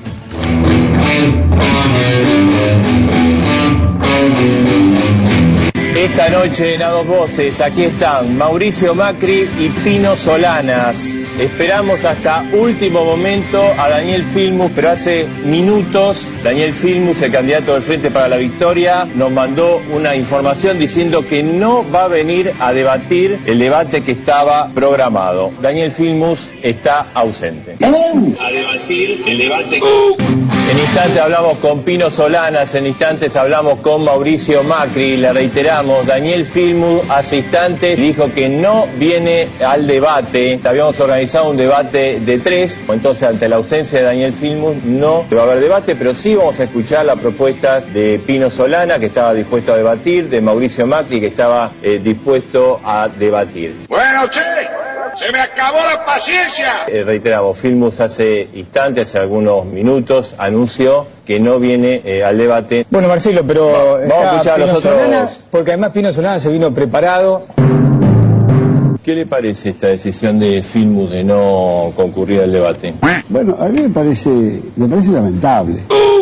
Speaker 18: Esta noche en A Dos Voces, aquí están Mauricio Macri y Pino Solanas. Esperamos hasta último momento a Daniel Filmus, pero hace minutos Daniel Filmus, el candidato del Frente para la Victoria, nos mandó una información diciendo que no va a venir a debatir el debate que estaba programado. Daniel Filmus está ausente. A debatir el debate. En instantes hablamos con Pino Solanas, en instantes hablamos con Mauricio Macri. Le reiteramos, Daniel Filmus hace instantes dijo que no viene al debate. Habíamos organizado un debate de 3, entonces ante la ausencia de Daniel Filmus no va a haber debate, pero sí vamos a escuchar las propuestas de Pino Solana, que estaba dispuesto a debatir, de Mauricio Macri, que estaba dispuesto a debatir.
Speaker 11: Bueno, che, se me acabó la paciencia.
Speaker 18: Reiteramos, Filmus hace instantes, hace algunos minutos, anunció que no viene al debate.
Speaker 9: Bueno, Marcelo, pero
Speaker 18: vamos a escuchar a los otros.
Speaker 9: Solana, porque además Pino Solana se vino preparado.
Speaker 18: ¿Qué le parece esta decisión de Filmus de no concurrir al debate?
Speaker 19: Bueno, a mí me parece lamentable.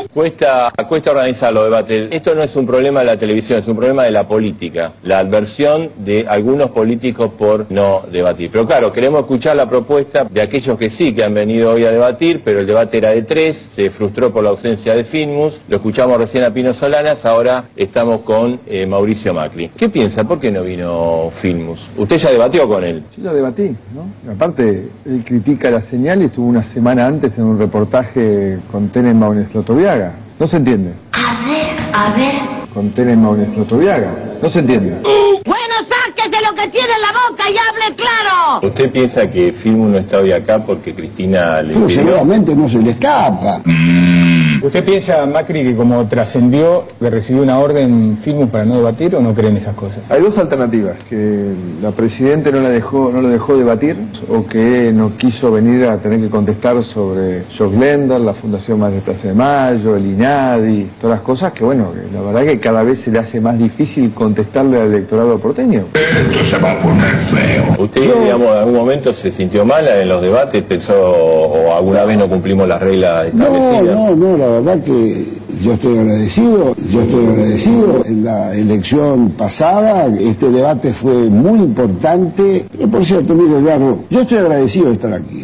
Speaker 18: Cuesta organizar los debates. Esto no es un problema de la televisión, es un problema de la política. La adversión de algunos políticos por no debatir. Pero claro, queremos escuchar la propuesta de aquellos que sí, que han venido hoy a debatir, pero el debate era de 3, se frustró por la ausencia de Filmus. Lo escuchamos recién a Pino Solanas, ahora estamos con Mauricio Macri. ¿Qué piensa? ¿Por qué no vino Filmus? ¿Usted ya debatió con él?
Speaker 19: Yo ya debatí, ¿no? Aparte, él critica la señal y estuvo una semana antes en un reportaje con Tenenbaum y Slotoviaga. No se entiende.
Speaker 15: A ver.
Speaker 19: Con Tenenbaum y Slotoviaga. No se entiende.
Speaker 15: Bueno, sáquese lo que tiene en la boca y hable claro.
Speaker 18: ¿Usted piensa que Filmus no está hoy acá porque Cristina le
Speaker 16: Pero
Speaker 18: pidió?
Speaker 16: seguramente no se le escapa.
Speaker 20: ¿Usted piensa, Macri, que como trascendió, le recibió una orden Filmus para no debatir o no creen esas cosas?
Speaker 19: Hay dos alternativas, que la Presidenta no lo dejó debatir, o que no quiso venir a tener que contestar sobre Jock Lender, la Fundación Más de Plaza de Mayo, el INADI, todas las cosas que, bueno, que la verdad que cada vez se le hace más difícil contestarle al electorado porteño.
Speaker 11: Esto se va a poner feo.
Speaker 18: ¿Usted, digamos, en algún momento se sintió mal en los debates? ¿Pensó o alguna vez no cumplimos las reglas establecidas?
Speaker 16: No, la verdad que yo estoy agradecido. En la elección pasada, este debate fue muy importante. Y por cierto, mire, Yarro, yo estoy agradecido de estar aquí.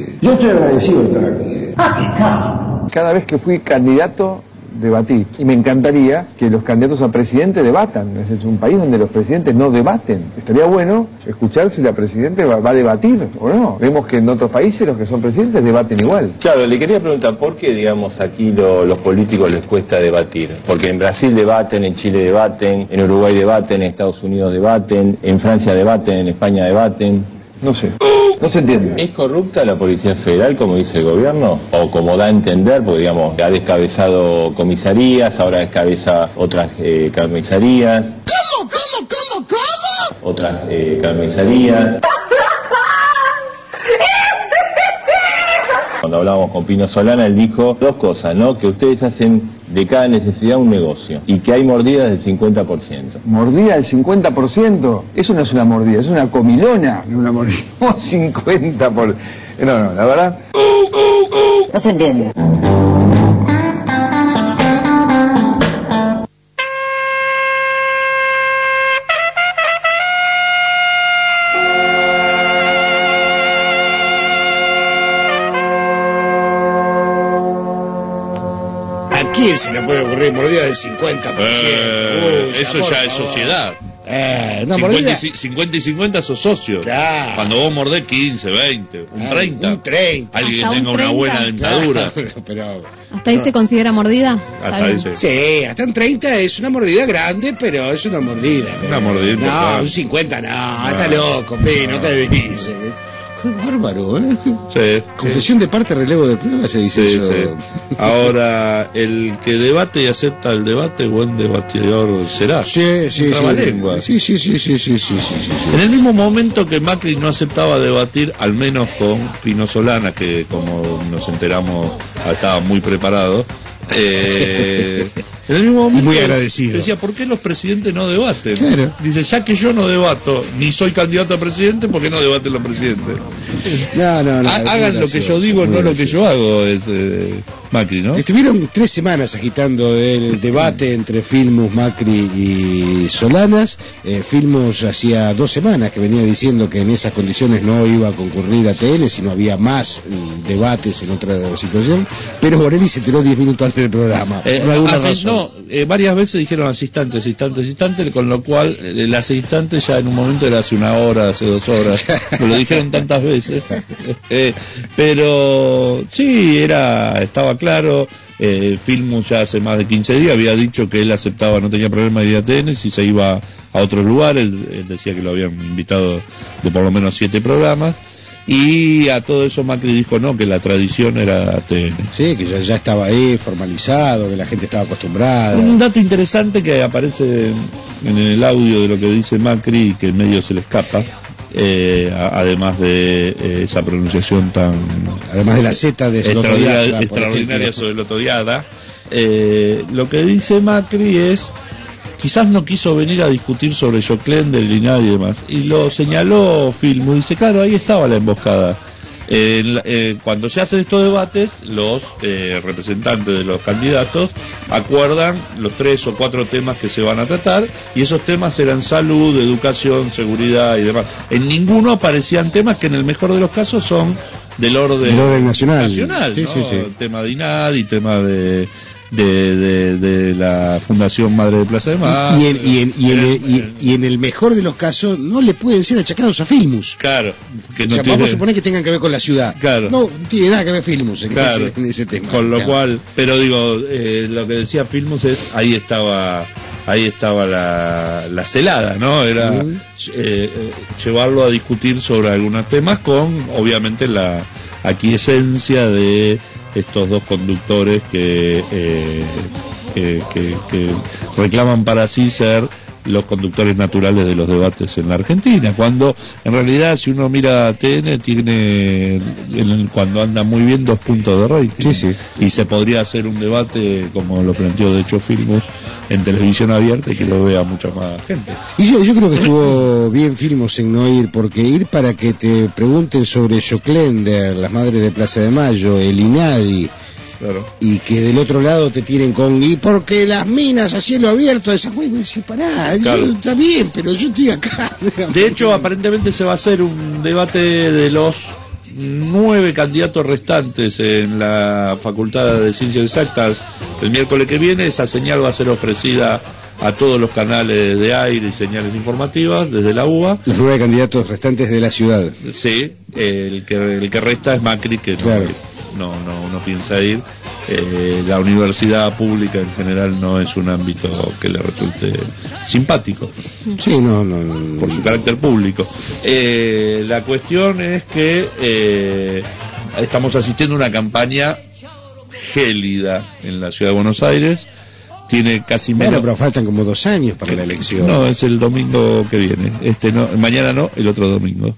Speaker 19: Cada vez que fui candidato, debatí. Y me encantaría que los candidatos a presidente debatan. Es un país donde los presidentes no debaten. Estaría bueno escuchar si la presidenta va a debatir o no. Vemos que en otros países los que son presidentes debaten igual.
Speaker 18: Claro, le quería preguntar, ¿por qué, digamos, aquí los políticos les cuesta debatir? Porque en Brasil debaten, en Chile debaten, en Uruguay debaten, en Estados Unidos debaten, en Francia debaten, en España debaten.
Speaker 19: No sé, no se entiende.
Speaker 18: ¿Es corrupta la Policía Federal, como dice el gobierno? O como da a entender, porque, digamos, ha descabezado comisarías, ahora descabeza otras comisarías.
Speaker 6: ¿Cómo?
Speaker 18: Otras comisarías. Cuando hablábamos con Pino Solana, él dijo dos cosas, ¿no? Que ustedes hacen de cada necesidad un negocio y que hay mordidas del 50%.
Speaker 19: ¿Mordida del 50%? Eso no es una mordida, es una comilona. Una mordida 50%. No, la verdad.
Speaker 15: No se entiende.
Speaker 6: ¿Quién se le puede ocurrir mordida del 50%?
Speaker 5: Eso ya es sociedad.
Speaker 6: Una mordida.
Speaker 5: 50 y 50 sos socio.
Speaker 6: Claro.
Speaker 5: Cuando vos mordés 15, 20, un 30.
Speaker 6: Un 30.
Speaker 5: Alguien
Speaker 4: Hasta
Speaker 5: que tenga
Speaker 4: un 30.
Speaker 5: una buena dentadura.
Speaker 6: Pero
Speaker 4: ¿Hasta ahí se considera mordida?
Speaker 5: Hasta ahí
Speaker 6: sí, hasta un 30 es una mordida grande, pero es una mordida.
Speaker 5: Una mordida.
Speaker 6: No, un 50 no, está loco, no te dice. Qué bárbaro, ¿eh?
Speaker 5: Sí.
Speaker 6: Confesión de parte, relevo de prueba, se dice eso.
Speaker 5: Sí. Ahora, el que debate y acepta el debate, buen debatidor será.
Speaker 6: Sí.
Speaker 5: Trabalengua.
Speaker 6: Sí.
Speaker 5: En el mismo momento que Macri no aceptaba debatir, al menos con Pino Solana, que como nos enteramos estaba muy preparado, en el mismo momento
Speaker 6: muy agradecido.
Speaker 5: Decía, ¿por qué los presidentes no debaten?
Speaker 6: Claro.
Speaker 5: Dice, ya que yo no debato, ni soy candidato a presidente, ¿por qué no debaten los presidentes?
Speaker 6: No.
Speaker 5: Hagan lo que yo digo, no lo que yo hago, Macri, ¿no?
Speaker 6: Estuvieron 3 semanas agitando el debate entre Filmus, Macri y Solanas. Filmus hacía 2 semanas que venía diciendo que en esas condiciones no iba a concurrir a TL, sino había más debates en otra situación. Pero Borelli se enteró 10 minutos antes del programa. Por alguna razón.
Speaker 18: Varias veces dijeron asistente, con lo cual el asistente ya en un momento era hace 1 hora, hace 2 horas, me lo dijeron tantas veces. Pero sí, estaba claro. Filmus ya hace más de 15 días había dicho que él aceptaba, no tenía problema de ir a ATN si se iba a otros lugares. Él decía que lo habían invitado de por lo menos 7 programas. Y a todo eso Macri dijo no, que la tradición era ATN.
Speaker 6: Sí, que ya estaba ahí formalizado, que la gente estaba acostumbrada.
Speaker 18: Un dato interesante que aparece en el audio de lo que dice Macri y que en medio se le escapa, además de esa pronunciación tan...
Speaker 6: Además de la Z de
Speaker 18: extraordinaria sobre Lotodiada, lo que dice Macri es... Quizás no quiso venir a discutir sobre Jock Lender, el INADI y demás. Y lo señaló Filmus, dice, claro, ahí estaba la emboscada.
Speaker 5: Cuando se hacen estos debates, los representantes de los candidatos acuerdan los 3 o 4 temas que se van a tratar, y esos temas eran salud, educación, seguridad y demás. En ninguno aparecían temas que en el mejor de los casos son del orden nacional,
Speaker 6: Sí,
Speaker 5: ¿no?
Speaker 6: sí.
Speaker 5: El tema de INADI, tema de la Fundación Madre de Plaza de Mayo.
Speaker 6: Y en el mejor de los casos no le pueden ser achacados a Filmus.
Speaker 5: Claro. Que no
Speaker 6: vamos a suponer que tengan que ver con la ciudad.
Speaker 5: Claro.
Speaker 6: No tiene nada que ver Filmus en ese tema.
Speaker 5: Con lo cual, pero digo, lo que decía Filmus es, ahí estaba la celada, ¿no? Era llevarlo a discutir sobre algunos temas con, obviamente, la aquiescencia de estos dos conductores que reclaman para sí ser los conductores naturales de los debates en la Argentina, cuando en realidad, si uno mira TN, tiene cuando anda muy bien 2 puntos de rating. Y se podría hacer un debate como lo planteó de hecho Filmus en televisión abierta y que lo vea mucha más gente.
Speaker 6: Y yo creo que estuvo bien Filmus en no ir, porque ir para que te pregunten sobre Joclender, las madres de Plaza de Mayo, el INADI.
Speaker 5: Claro.
Speaker 6: Y que del otro lado te tiren con y porque las minas a cielo abierto, esas pará,
Speaker 5: claro.
Speaker 6: Está bien, pero yo estoy acá.
Speaker 5: De hecho, aparentemente se va a hacer un debate de los 9 candidatos restantes en la Facultad de Ciencias Exactas el miércoles que viene. Esa señal va a ser ofrecida a todos los canales de aire y señales informativas desde la UBA.
Speaker 6: Los 9 candidatos restantes de la ciudad.
Speaker 5: Sí, el que resta es Macri, que
Speaker 6: claro.
Speaker 5: no piensa ir. La universidad pública en general no es un ámbito que le resulte simpático.
Speaker 6: Sí, no.
Speaker 5: Por su carácter público. La cuestión es que estamos asistiendo a una campaña gélida en la ciudad de Buenos Aires. Tiene casi menos.
Speaker 6: Bueno, pero faltan como 2 años para la elección.
Speaker 5: No, es el domingo que viene. Mañana no, el otro domingo.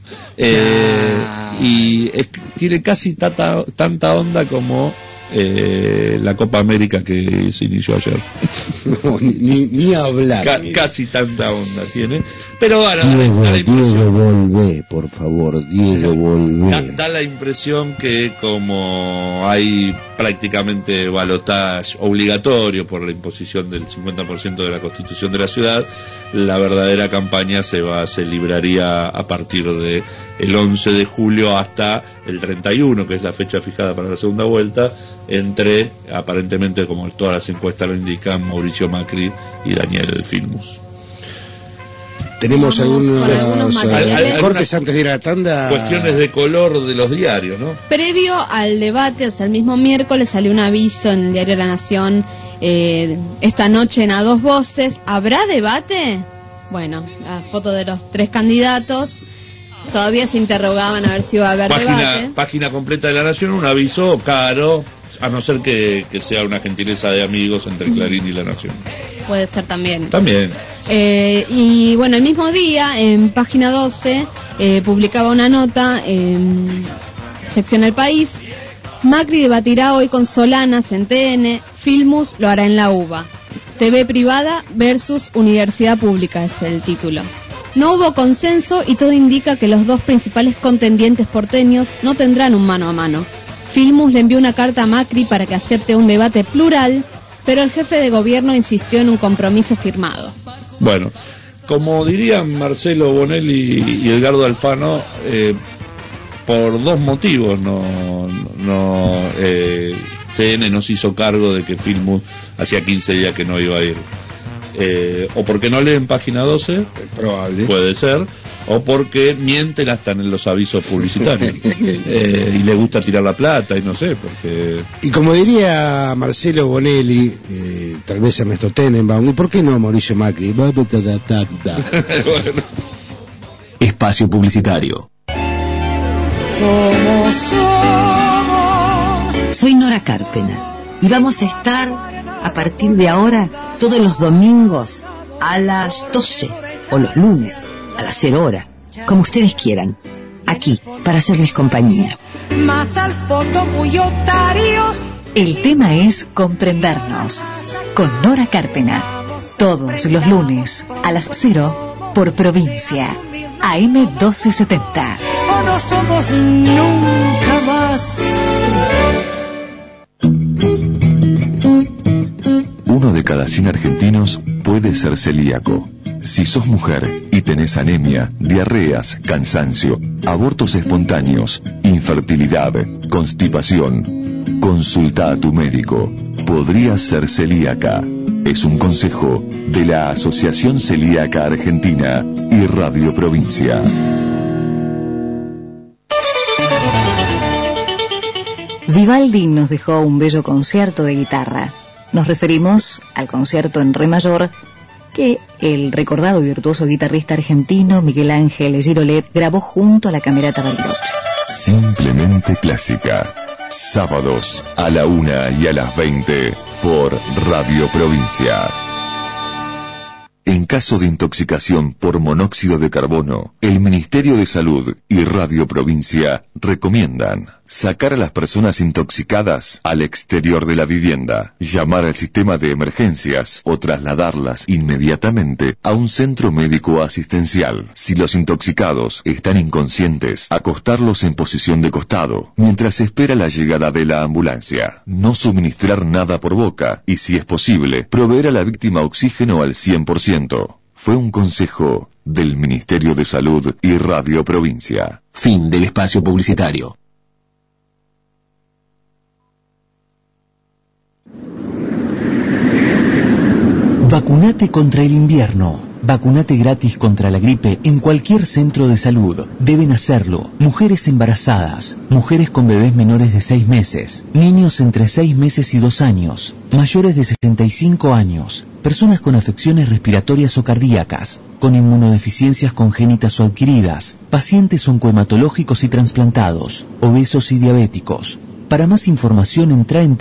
Speaker 5: Y tiene casi tanta onda como la Copa América que se inició ayer.
Speaker 6: No, ni hablar.
Speaker 5: Casi tanta onda tiene. Pero ahora
Speaker 6: Diego, volvé, por favor, Diego, volvé.
Speaker 5: Da la impresión que como hay prácticamente balotaje obligatorio por la imposición del 50% de la Constitución de la ciudad, la verdadera campaña se libraría a partir de el 11 de julio hasta el 31, que es la fecha fijada para la segunda vuelta, entre, aparentemente, como todas las encuestas lo indican, Mauricio Macri y Daniel Filmus.
Speaker 6: Tenemos algunos cortes antes de ir a la tanda.
Speaker 5: Cuestiones de color de los diarios, ¿no?
Speaker 4: Previo al debate, o sea, el mismo miércoles salió un aviso en el diario La Nación, esta noche en A Dos Voces, ¿habrá debate? Bueno, la foto de los 3 candidatos, todavía se interrogaban a ver si iba a haber debate.
Speaker 5: Página completa de La Nación, un aviso caro, a no ser que sea una gentileza de amigos entre Clarín y La Nación.
Speaker 4: Puede ser también.
Speaker 5: También.
Speaker 4: Y bueno, el mismo día, en página 12, publicaba una nota en sección El País. Macri debatirá hoy con Solanas en TN, Filmus lo hará en la UBA. TV privada versus universidad pública es el título. No hubo consenso y todo indica que los 2 principales contendientes porteños no tendrán un mano a mano. Filmus le envió una carta a Macri para que acepte un debate plural, pero el jefe de gobierno insistió en un compromiso firmado.
Speaker 5: Bueno, como dirían Marcelo Bonelli y Edgardo Alfano, por 2 motivos TN no se hizo cargo de que Filmus hacía 15 días que no iba a ir. O porque no leen página 12,
Speaker 6: probable.
Speaker 5: Puede ser, o porque mienten hasta en los avisos publicitarios y le gusta tirar la plata y no sé, porque...
Speaker 6: Y como diría Marcelo Bonelli, tal vez Ernesto Tenenbaum, ¿y por qué no Mauricio Macri?
Speaker 5: Bueno.
Speaker 1: Espacio publicitario.
Speaker 21: Como somos. Soy Nora Carpena y vamos a estar a partir de ahora todos los domingos a las 12 o los lunes a las 0 horas, como ustedes quieran, aquí para hacerles compañía. Más al fondo muy otarios.
Speaker 22: El tema es comprendernos con Nora Carpena, todos los lunes a las 0 por Provincia, AM 1270.
Speaker 2: ya no somos nunca más.
Speaker 1: Uno de cada 100 argentinos puede ser celíaco. Si sos mujer y tenés anemia, diarreas, cansancio, abortos espontáneos, infertilidad, constipación, consulta a tu médico. Podrías ser celíaca. Es un consejo de la Asociación Celíaca Argentina y Radio Provincia.
Speaker 22: Vivaldi nos dejó un bello concierto de guitarra. Nos referimos al concierto en re mayor que el recordado y virtuoso guitarrista argentino Miguel Ángel Girolet grabó junto a la Camerata Bariloche.
Speaker 1: Simplemente clásica. Sábados a la 1 y a las 20 por Radio Provincia. En caso de intoxicación por monóxido de carbono, el Ministerio de Salud y Radio Provincia recomiendan sacar a las personas intoxicadas al exterior de la vivienda, llamar al sistema de emergencias o trasladarlas inmediatamente a un centro médico asistencial. Si los intoxicados están inconscientes, acostarlos en posición de costado mientras se espera la llegada de la ambulancia. No suministrar nada por boca y, si es posible, proveer a la víctima oxígeno al 100%. Fue un consejo del Ministerio de Salud y Radio Provincia.
Speaker 3: Fin del espacio publicitario.
Speaker 23: Vacunate contra el invierno. Vacunate gratis contra la gripe en cualquier centro de salud. Deben hacerlo mujeres embarazadas, mujeres con bebés menores de 6 meses, niños entre 6 meses y 2 años, mayores de 65 años, personas con afecciones respiratorias o cardíacas, con inmunodeficiencias congénitas o adquiridas, pacientes oncohematológicos y trasplantados, obesos y diabéticos. Para más información entra en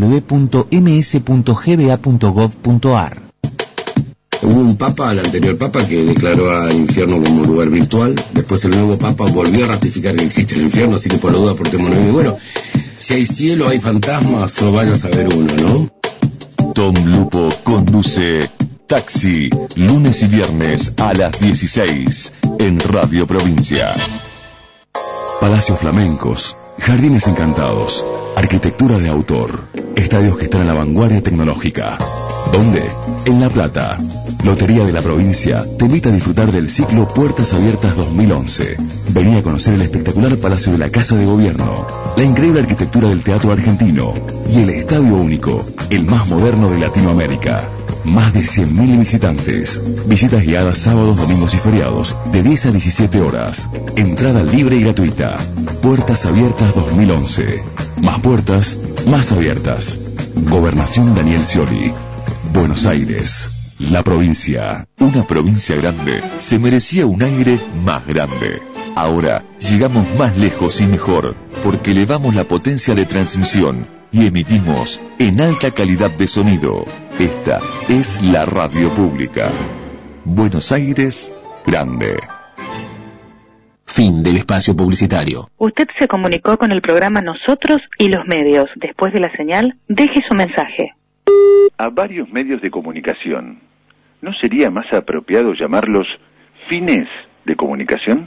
Speaker 23: www.ms.gba.gov.ar.
Speaker 24: Hubo un papa, el anterior papa, que declaró al infierno como un lugar virtual. Después el nuevo papa volvió a ratificar que existe el infierno, así que por la duda portémonos bien. Bueno, si hay cielo, hay fantasmas, o vaya a saber uno, ¿no?
Speaker 1: Tom Lupo conduce Taxi, lunes y viernes a las 16 en Radio Provincia. Palacios flamencos, jardines encantados, arquitectura de autor, estadios que están a la vanguardia tecnológica. ¿Dónde? En La Plata. Lotería de la Provincia te invita a disfrutar del ciclo Puertas Abiertas 2011. Vení a conocer el espectacular Palacio de la Casa de Gobierno, la increíble arquitectura del Teatro Argentino y el estadio único, el más moderno de Latinoamérica. Más de 100.000 visitantes. Visitas guiadas sábados, domingos y feriados de 10 a 17 horas. Entrada libre y gratuita. Puertas Abiertas 2011. Más puertas, más abiertas. Gobernación Daniel Scioli. Buenos Aires, la provincia. Una provincia grande se merecía un aire más grande. Ahora llegamos más lejos y mejor porque elevamos la potencia de transmisión y emitimos en alta calidad de sonido. Esta es la radio pública. Buenos Aires, grande.
Speaker 3: Fin del espacio publicitario.
Speaker 25: Usted se comunicó con el programa Nosotros y los Medios. Después de la señal, deje su mensaje.
Speaker 26: A varios medios de comunicación, ¿no sería más apropiado llamarlos fines de comunicación?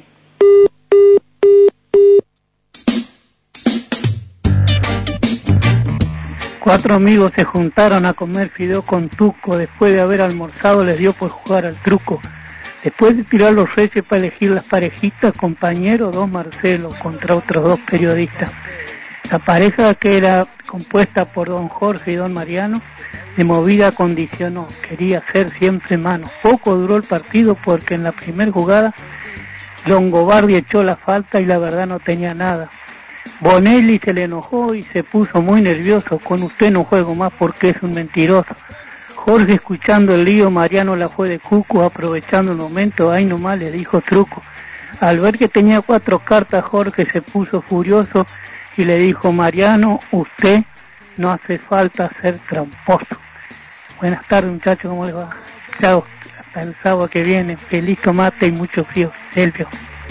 Speaker 27: Cuatro amigos se juntaron a comer fideo con tuco. Después de haber almorzado les dio por jugar al truco. Después de tirar los reyes para elegir las parejitas, compañero, dos Marcelo contra otros dos periodistas. La pareja, que era compuesta por don Jorge y don Mariano, de movida condicionó, quería ser siempre mano. Poco duró el partido porque en la primera jugada Longobardi echó la falta y la verdad no tenía nada. Bonelli se le enojó y se puso muy nervioso. Con usted no juego más porque es un mentiroso. Jorge, escuchando el lío, Mariano la fue de cuco, aprovechando el momento, ahí nomás le dijo truco. Al ver que tenía 4 cartas, Jorge se puso furioso y le dijo: Mariano, usted no hace falta ser tramposo. Buenas tardes, muchachos, ¿cómo les va? Chao, hasta el sábado que viene. Feliz tomate y mucho frío. Elvio.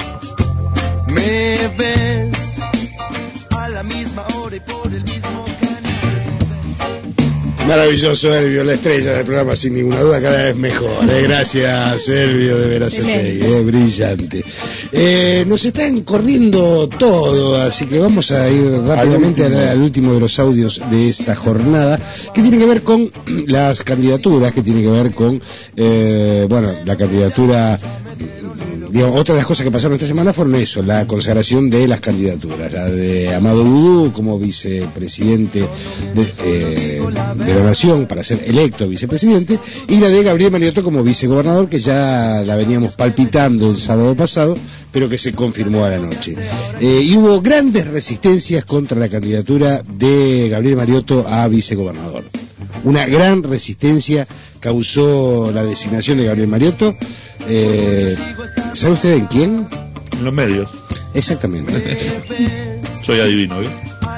Speaker 2: Me ves a la misma hora y por el mismo canal.
Speaker 6: Maravilloso, Elvio, la estrella del programa, sin ninguna duda, cada vez mejor. Gracias, Elvio de Verazategui, brillante. Nos están corriendo todo, así que vamos a ir rápidamente al último de los audios de esta jornada, que tiene que ver con las candidaturas, que tiene que ver con, la candidatura. Otra de las cosas que pasaron esta semana fueron eso, la consagración de las candidaturas, la de Amado Boudou como vicepresidente de la Nación para ser electo vicepresidente, y la de Gabriel Mariotto como vicegobernador, que ya la veníamos palpitando el sábado pasado, pero que se confirmó a la noche. Y hubo grandes resistencias contra la candidatura de Gabriel Mariotto a vicegobernador. Una gran resistencia causó la designación de Gabriel Mariotto. ¿Sabe usted en quién?
Speaker 5: En los medios.
Speaker 6: Exactamente.
Speaker 5: Soy adivino, ¿eh?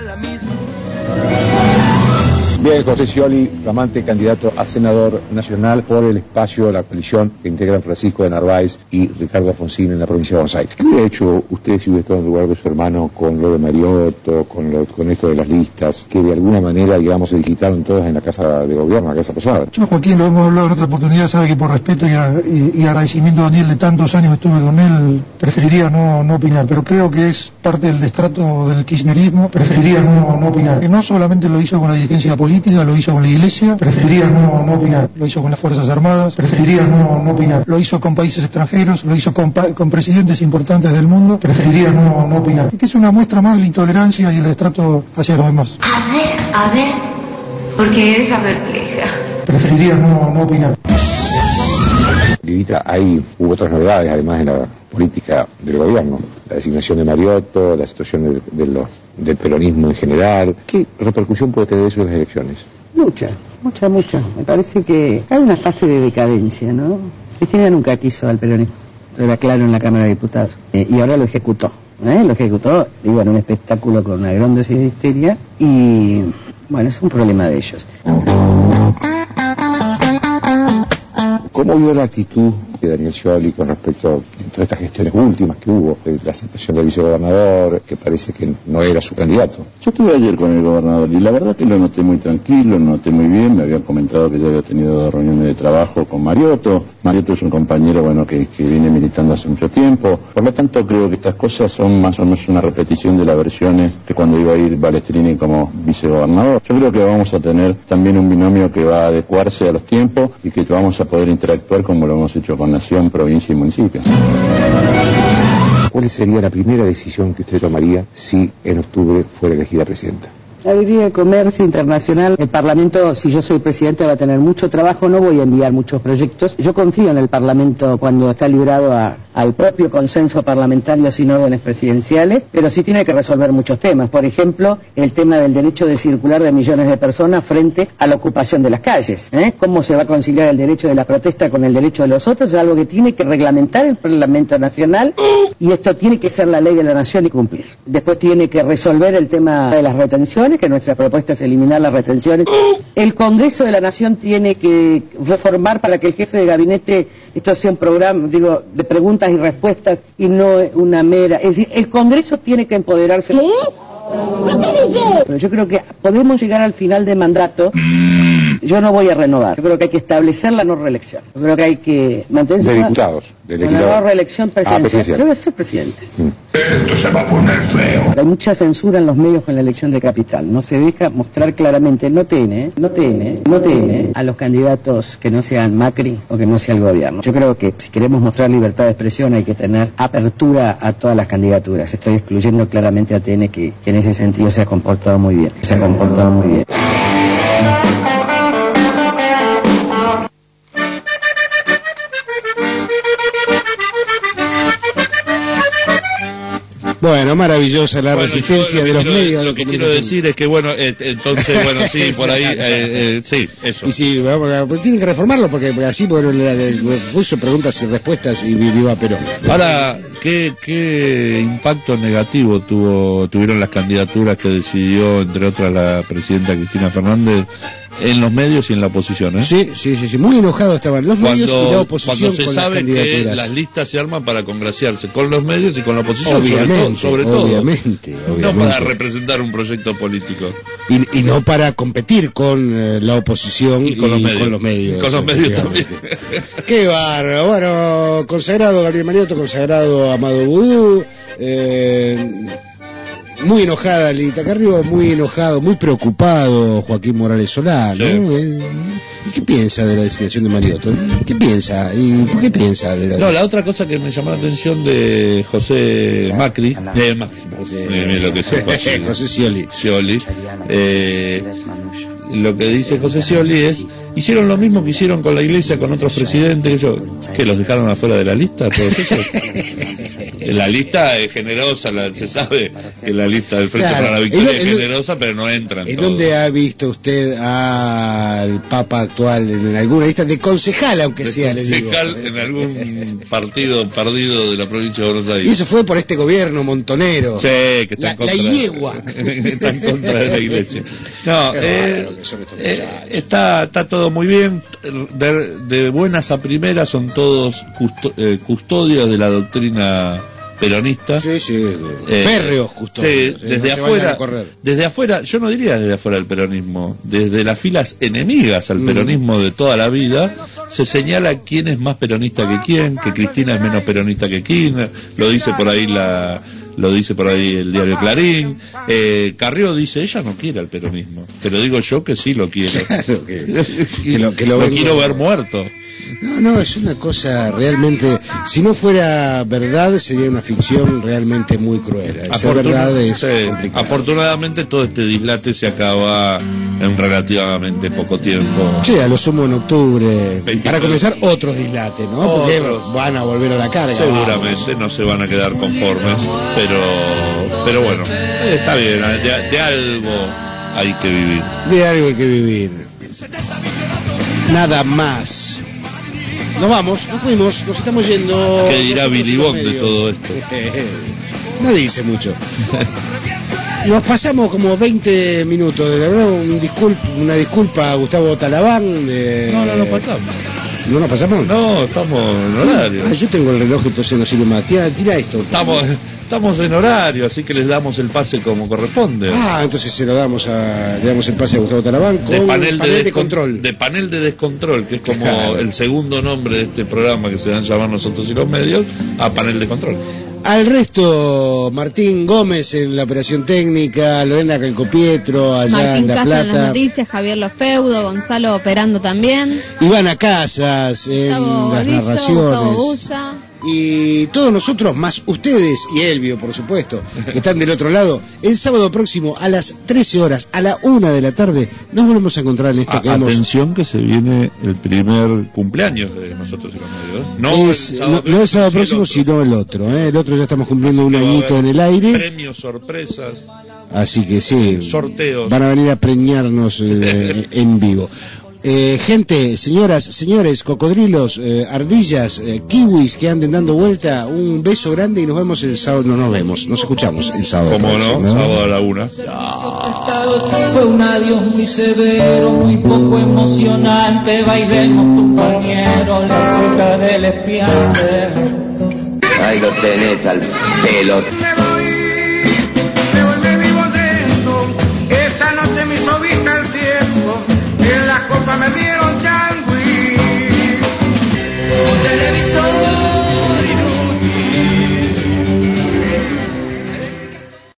Speaker 7: Bien, José Scioli, flamante candidato a senador nacional por el espacio de la coalición que integran Francisco de Narváez y Ricardo Alfonsín en la provincia de Buenos Aires. ¿Qué hubiera hecho usted si hubiera estado en lugar de su hermano con lo de Mariotto, con esto de las listas, que de alguna manera, digamos, se digitaron todas en la Casa de Gobierno, la Casa Pesada?
Speaker 8: Yo, Joaquín, lo hemos hablado en otra oportunidad, sabe que por respeto y agradecimiento a Daniel de tantos años que estuve con él, preferiría no opinar, pero creo que es parte del destrato del kirchnerismo, preferiría no opinar. Que no solamente lo hizo con la dirigencia política, lo hizo con la Iglesia, preferiría no opinar. Lo hizo con las Fuerzas Armadas, preferiría no opinar. Lo hizo con países extranjeros, lo hizo con presidentes importantes del mundo, preferiría no opinar. Y que es una muestra más de la intolerancia y el destrato hacia los demás.
Speaker 15: A ver, porque ella perpleja.
Speaker 8: Preferiría no opinar.
Speaker 7: Lilita, ahí hubo otras novedades, además en la política del gobierno. La designación de Mariotto, la situación del peronismo en general. ¿Qué repercusión puede tener eso en las elecciones?
Speaker 10: Mucha. Me parece que hay una fase de decadencia, ¿no? Cristina nunca quiso al peronismo, era claro en la Cámara de Diputados, y ahora lo ejecutó, digo, en un espectáculo con una gran dosis de histeria, y bueno, es un problema de ellos.
Speaker 7: ¿Cómo vio la actitud de Daniel Scioli con respecto a todas estas gestiones últimas que hubo, la aceptación del vicegobernador, que parece que no era su candidato?
Speaker 12: Yo estuve ayer con el gobernador y la verdad que lo noté muy tranquilo, lo noté muy bien. Me habían comentado que ya había tenido 2 reuniones de trabajo con Mariotto. Mariotto es un compañero que viene militando hace mucho tiempo. Por lo tanto, creo que estas cosas son más o menos una repetición de las versiones de cuando iba a ir Balestrini como vicegobernador. Yo creo que vamos a tener también un binomio que va a adecuarse a los tiempos y que vamos a poder interactuar como lo hemos hecho con Nación, provincia y municipio.
Speaker 7: ¿Cuál sería la primera decisión que usted tomaría si en octubre fuera elegida presidenta?
Speaker 10: Abriría comercio internacional. El Parlamento, si yo soy presidente, va a tener mucho trabajo, no voy a enviar muchos proyectos. Yo confío en el Parlamento cuando está librado al propio consenso parlamentario sin órdenes presidenciales, pero sí tiene que resolver muchos temas. Por ejemplo, el tema del derecho de circular de millones de personas frente a la ocupación de las calles. ¿Cómo se va a conciliar el derecho de la protesta con el derecho de los otros? Es algo que tiene que reglamentar el Parlamento Nacional y esto tiene que ser la ley de la Nación y cumplir. Después tiene que resolver el tema de las retenciones, que nuestra propuesta es eliminar las retenciones. El Congreso de la Nación tiene que reformar para que el jefe de gabinete, esto sea un programa, de preguntas y respuestas y no una mera... Es decir, el Congreso tiene que empoderarse. ¿Qué? Pero yo creo que podemos llegar al final de mandato. Yo no voy a renovar. Yo creo que hay que establecer la no reelección. Yo creo que hay que mantenerse...
Speaker 7: De diputados.
Speaker 10: La no reelección presidencial. Yo voy a ser presidente.
Speaker 11: Esto se va a poner feo.
Speaker 10: Hay mucha censura en los medios con la elección de capital. No se deja mostrar claramente, no tiene a los candidatos que no sean Macri o que no sea el gobierno. Yo creo que si queremos mostrar libertad de expresión hay que tener apertura a todas las candidaturas. Estoy excluyendo claramente a TN que en ese sentido se ha comportado muy bien.
Speaker 6: Bueno, maravillosa la resistencia de los medios.
Speaker 5: Lo que quiero decir es que, entonces, sí, por ahí, sí, eso.
Speaker 6: Y sí, pues tienen que reformarlo, porque así, puso preguntas y respuestas y vivió a Perón.
Speaker 5: Ahora, ¿qué impacto negativo tuvieron las candidaturas que decidió, entre otras, la presidenta Cristina Fernández En los medios y en la oposición, ¿eh?
Speaker 6: Sí, muy enojados estaban los medios y la oposición
Speaker 5: cuando se
Speaker 6: con
Speaker 5: sabe
Speaker 6: las candidaturas.
Speaker 5: que las listas se arman para congraciarse con los medios y con la oposición,
Speaker 6: Obviamente.
Speaker 5: No para representar un proyecto político.
Speaker 6: Y no para competir con la oposición y con los medios.
Speaker 5: Con los medios también.
Speaker 6: Qué bárbaro. Bueno, consagrado Gabriel Mariotto, consagrado Amado Vudú, muy enojada Lilita Carrió, muy enojado, muy preocupado Joaquín Morales Solá, ¿no? ¿Y qué piensa de la designación de Mariotto? ¿Qué piensa? ¿Y por qué piensa de la...
Speaker 5: No, la otra cosa que me llamó la atención de José Macri, lo que se fue
Speaker 6: José Scioli.
Speaker 5: Lo que dice José Scioli es: hicieron lo mismo que hicieron con la Iglesia, con otros presidentes, que los dejaron afuera de la lista, todos esos. La lista es generosa, se sabe que la lista del Frente para la Victoria es generosa, pero no entran.
Speaker 6: ¿En dónde ha visto usted al Papa actual en alguna lista de concejal, aunque sea, le digo?
Speaker 5: Concejal en algún partido perdido de la provincia de Buenos Aires.
Speaker 6: Y eso fue por este gobierno montonero.
Speaker 5: Sí, que está en contra.
Speaker 6: La yegua.
Speaker 5: Está en contra de la Iglesia. No, está todo muy bien. De buenas a primeras son todos custodios de la doctrina peronista.
Speaker 6: Férreos custodios.
Speaker 5: Sí, desde afuera, yo no diría desde afuera del peronismo, desde las filas enemigas al peronismo de toda la vida, se señala quién es más peronista que quién, que Cristina es menos peronista que Kirchner, lo dice por ahí el diario Clarín. Carrió dice: ella no quiere al peronismo, pero digo yo que sí lo quiero.
Speaker 6: Claro,
Speaker 5: lo quiero ver muerto.
Speaker 6: No, es una cosa realmente, si no fuera verdad sería una ficción realmente muy cruel.
Speaker 5: Afortunadamente todo este dislate se acaba en relativamente poco tiempo.
Speaker 6: Sí, a lo sumo en octubre, para comenzar otros dislates, ¿no? Porque van a volver a la carga.
Speaker 5: Seguramente no se van a quedar conformes, pero bueno, está bien, de algo hay que vivir.
Speaker 6: De algo hay que vivir. Nada más. Nos vamos, nos fuimos, nos estamos yendo.
Speaker 5: ¿Qué dirá Billy Bond de todo esto?
Speaker 6: No dice mucho. Nos pasamos como 20 minutos, de verdad, una disculpa a Gustavo Talabán.
Speaker 5: No pasamos.
Speaker 6: ¿No nos pasamos?
Speaker 5: No, estamos en horario.
Speaker 6: Yo tengo el reloj, entonces no sirve más. Tira esto.
Speaker 5: Estamos en horario, así que les damos el pase como corresponde.
Speaker 6: Entonces le damos el pase a Gustavo Talabán con
Speaker 5: de panel de
Speaker 6: control.
Speaker 5: De panel de descontrol, que es como el segundo nombre de este programa que se dan a llamar Nosotros y los Medios, a panel de control.
Speaker 6: Al resto, Martín Gómez en la operación técnica, Lorena Calcopietro allá
Speaker 4: Martín
Speaker 6: en La
Speaker 4: Castro
Speaker 6: Plata.
Speaker 4: en las noticias, Javier Lofeudo, Gonzalo operando también.
Speaker 6: Ivana Casas en
Speaker 4: Gustavo
Speaker 6: las
Speaker 4: Borizo,
Speaker 6: narraciones.
Speaker 4: Gustavo Bulla.
Speaker 6: Y todos nosotros, más ustedes y Elvio, por supuesto, que están del otro lado, el sábado próximo a las 13 horas, a la 1 de la tarde, nos volvemos a encontrar en esto que
Speaker 5: atención que se viene el primer cumpleaños de Nosotros y los Medios.
Speaker 6: No el sábado próximo, sino el otro. El otro ya estamos cumpliendo un añito en el aire.
Speaker 5: Premios, sorpresas.
Speaker 6: Así que sí,
Speaker 5: sorteos.
Speaker 6: Van a venir a premiarnos en vivo. Gente, señoras, señores, cocodrilos, ardillas, kiwis que anden dando vuelta, un beso grande y nos vemos el sábado. No nos vemos, nos escuchamos el sábado.
Speaker 5: ¿Cómo no? Sábado a la 1.
Speaker 9: Fue un adiós muy severo, muy poco emocionante. Bailemos tu compañero, la ruta del espiante.
Speaker 13: Ahí lo tenés al pelo.
Speaker 2: Me volví vivo lento. Esta noche me hizo vista el tiempo. Y en las copas me dieron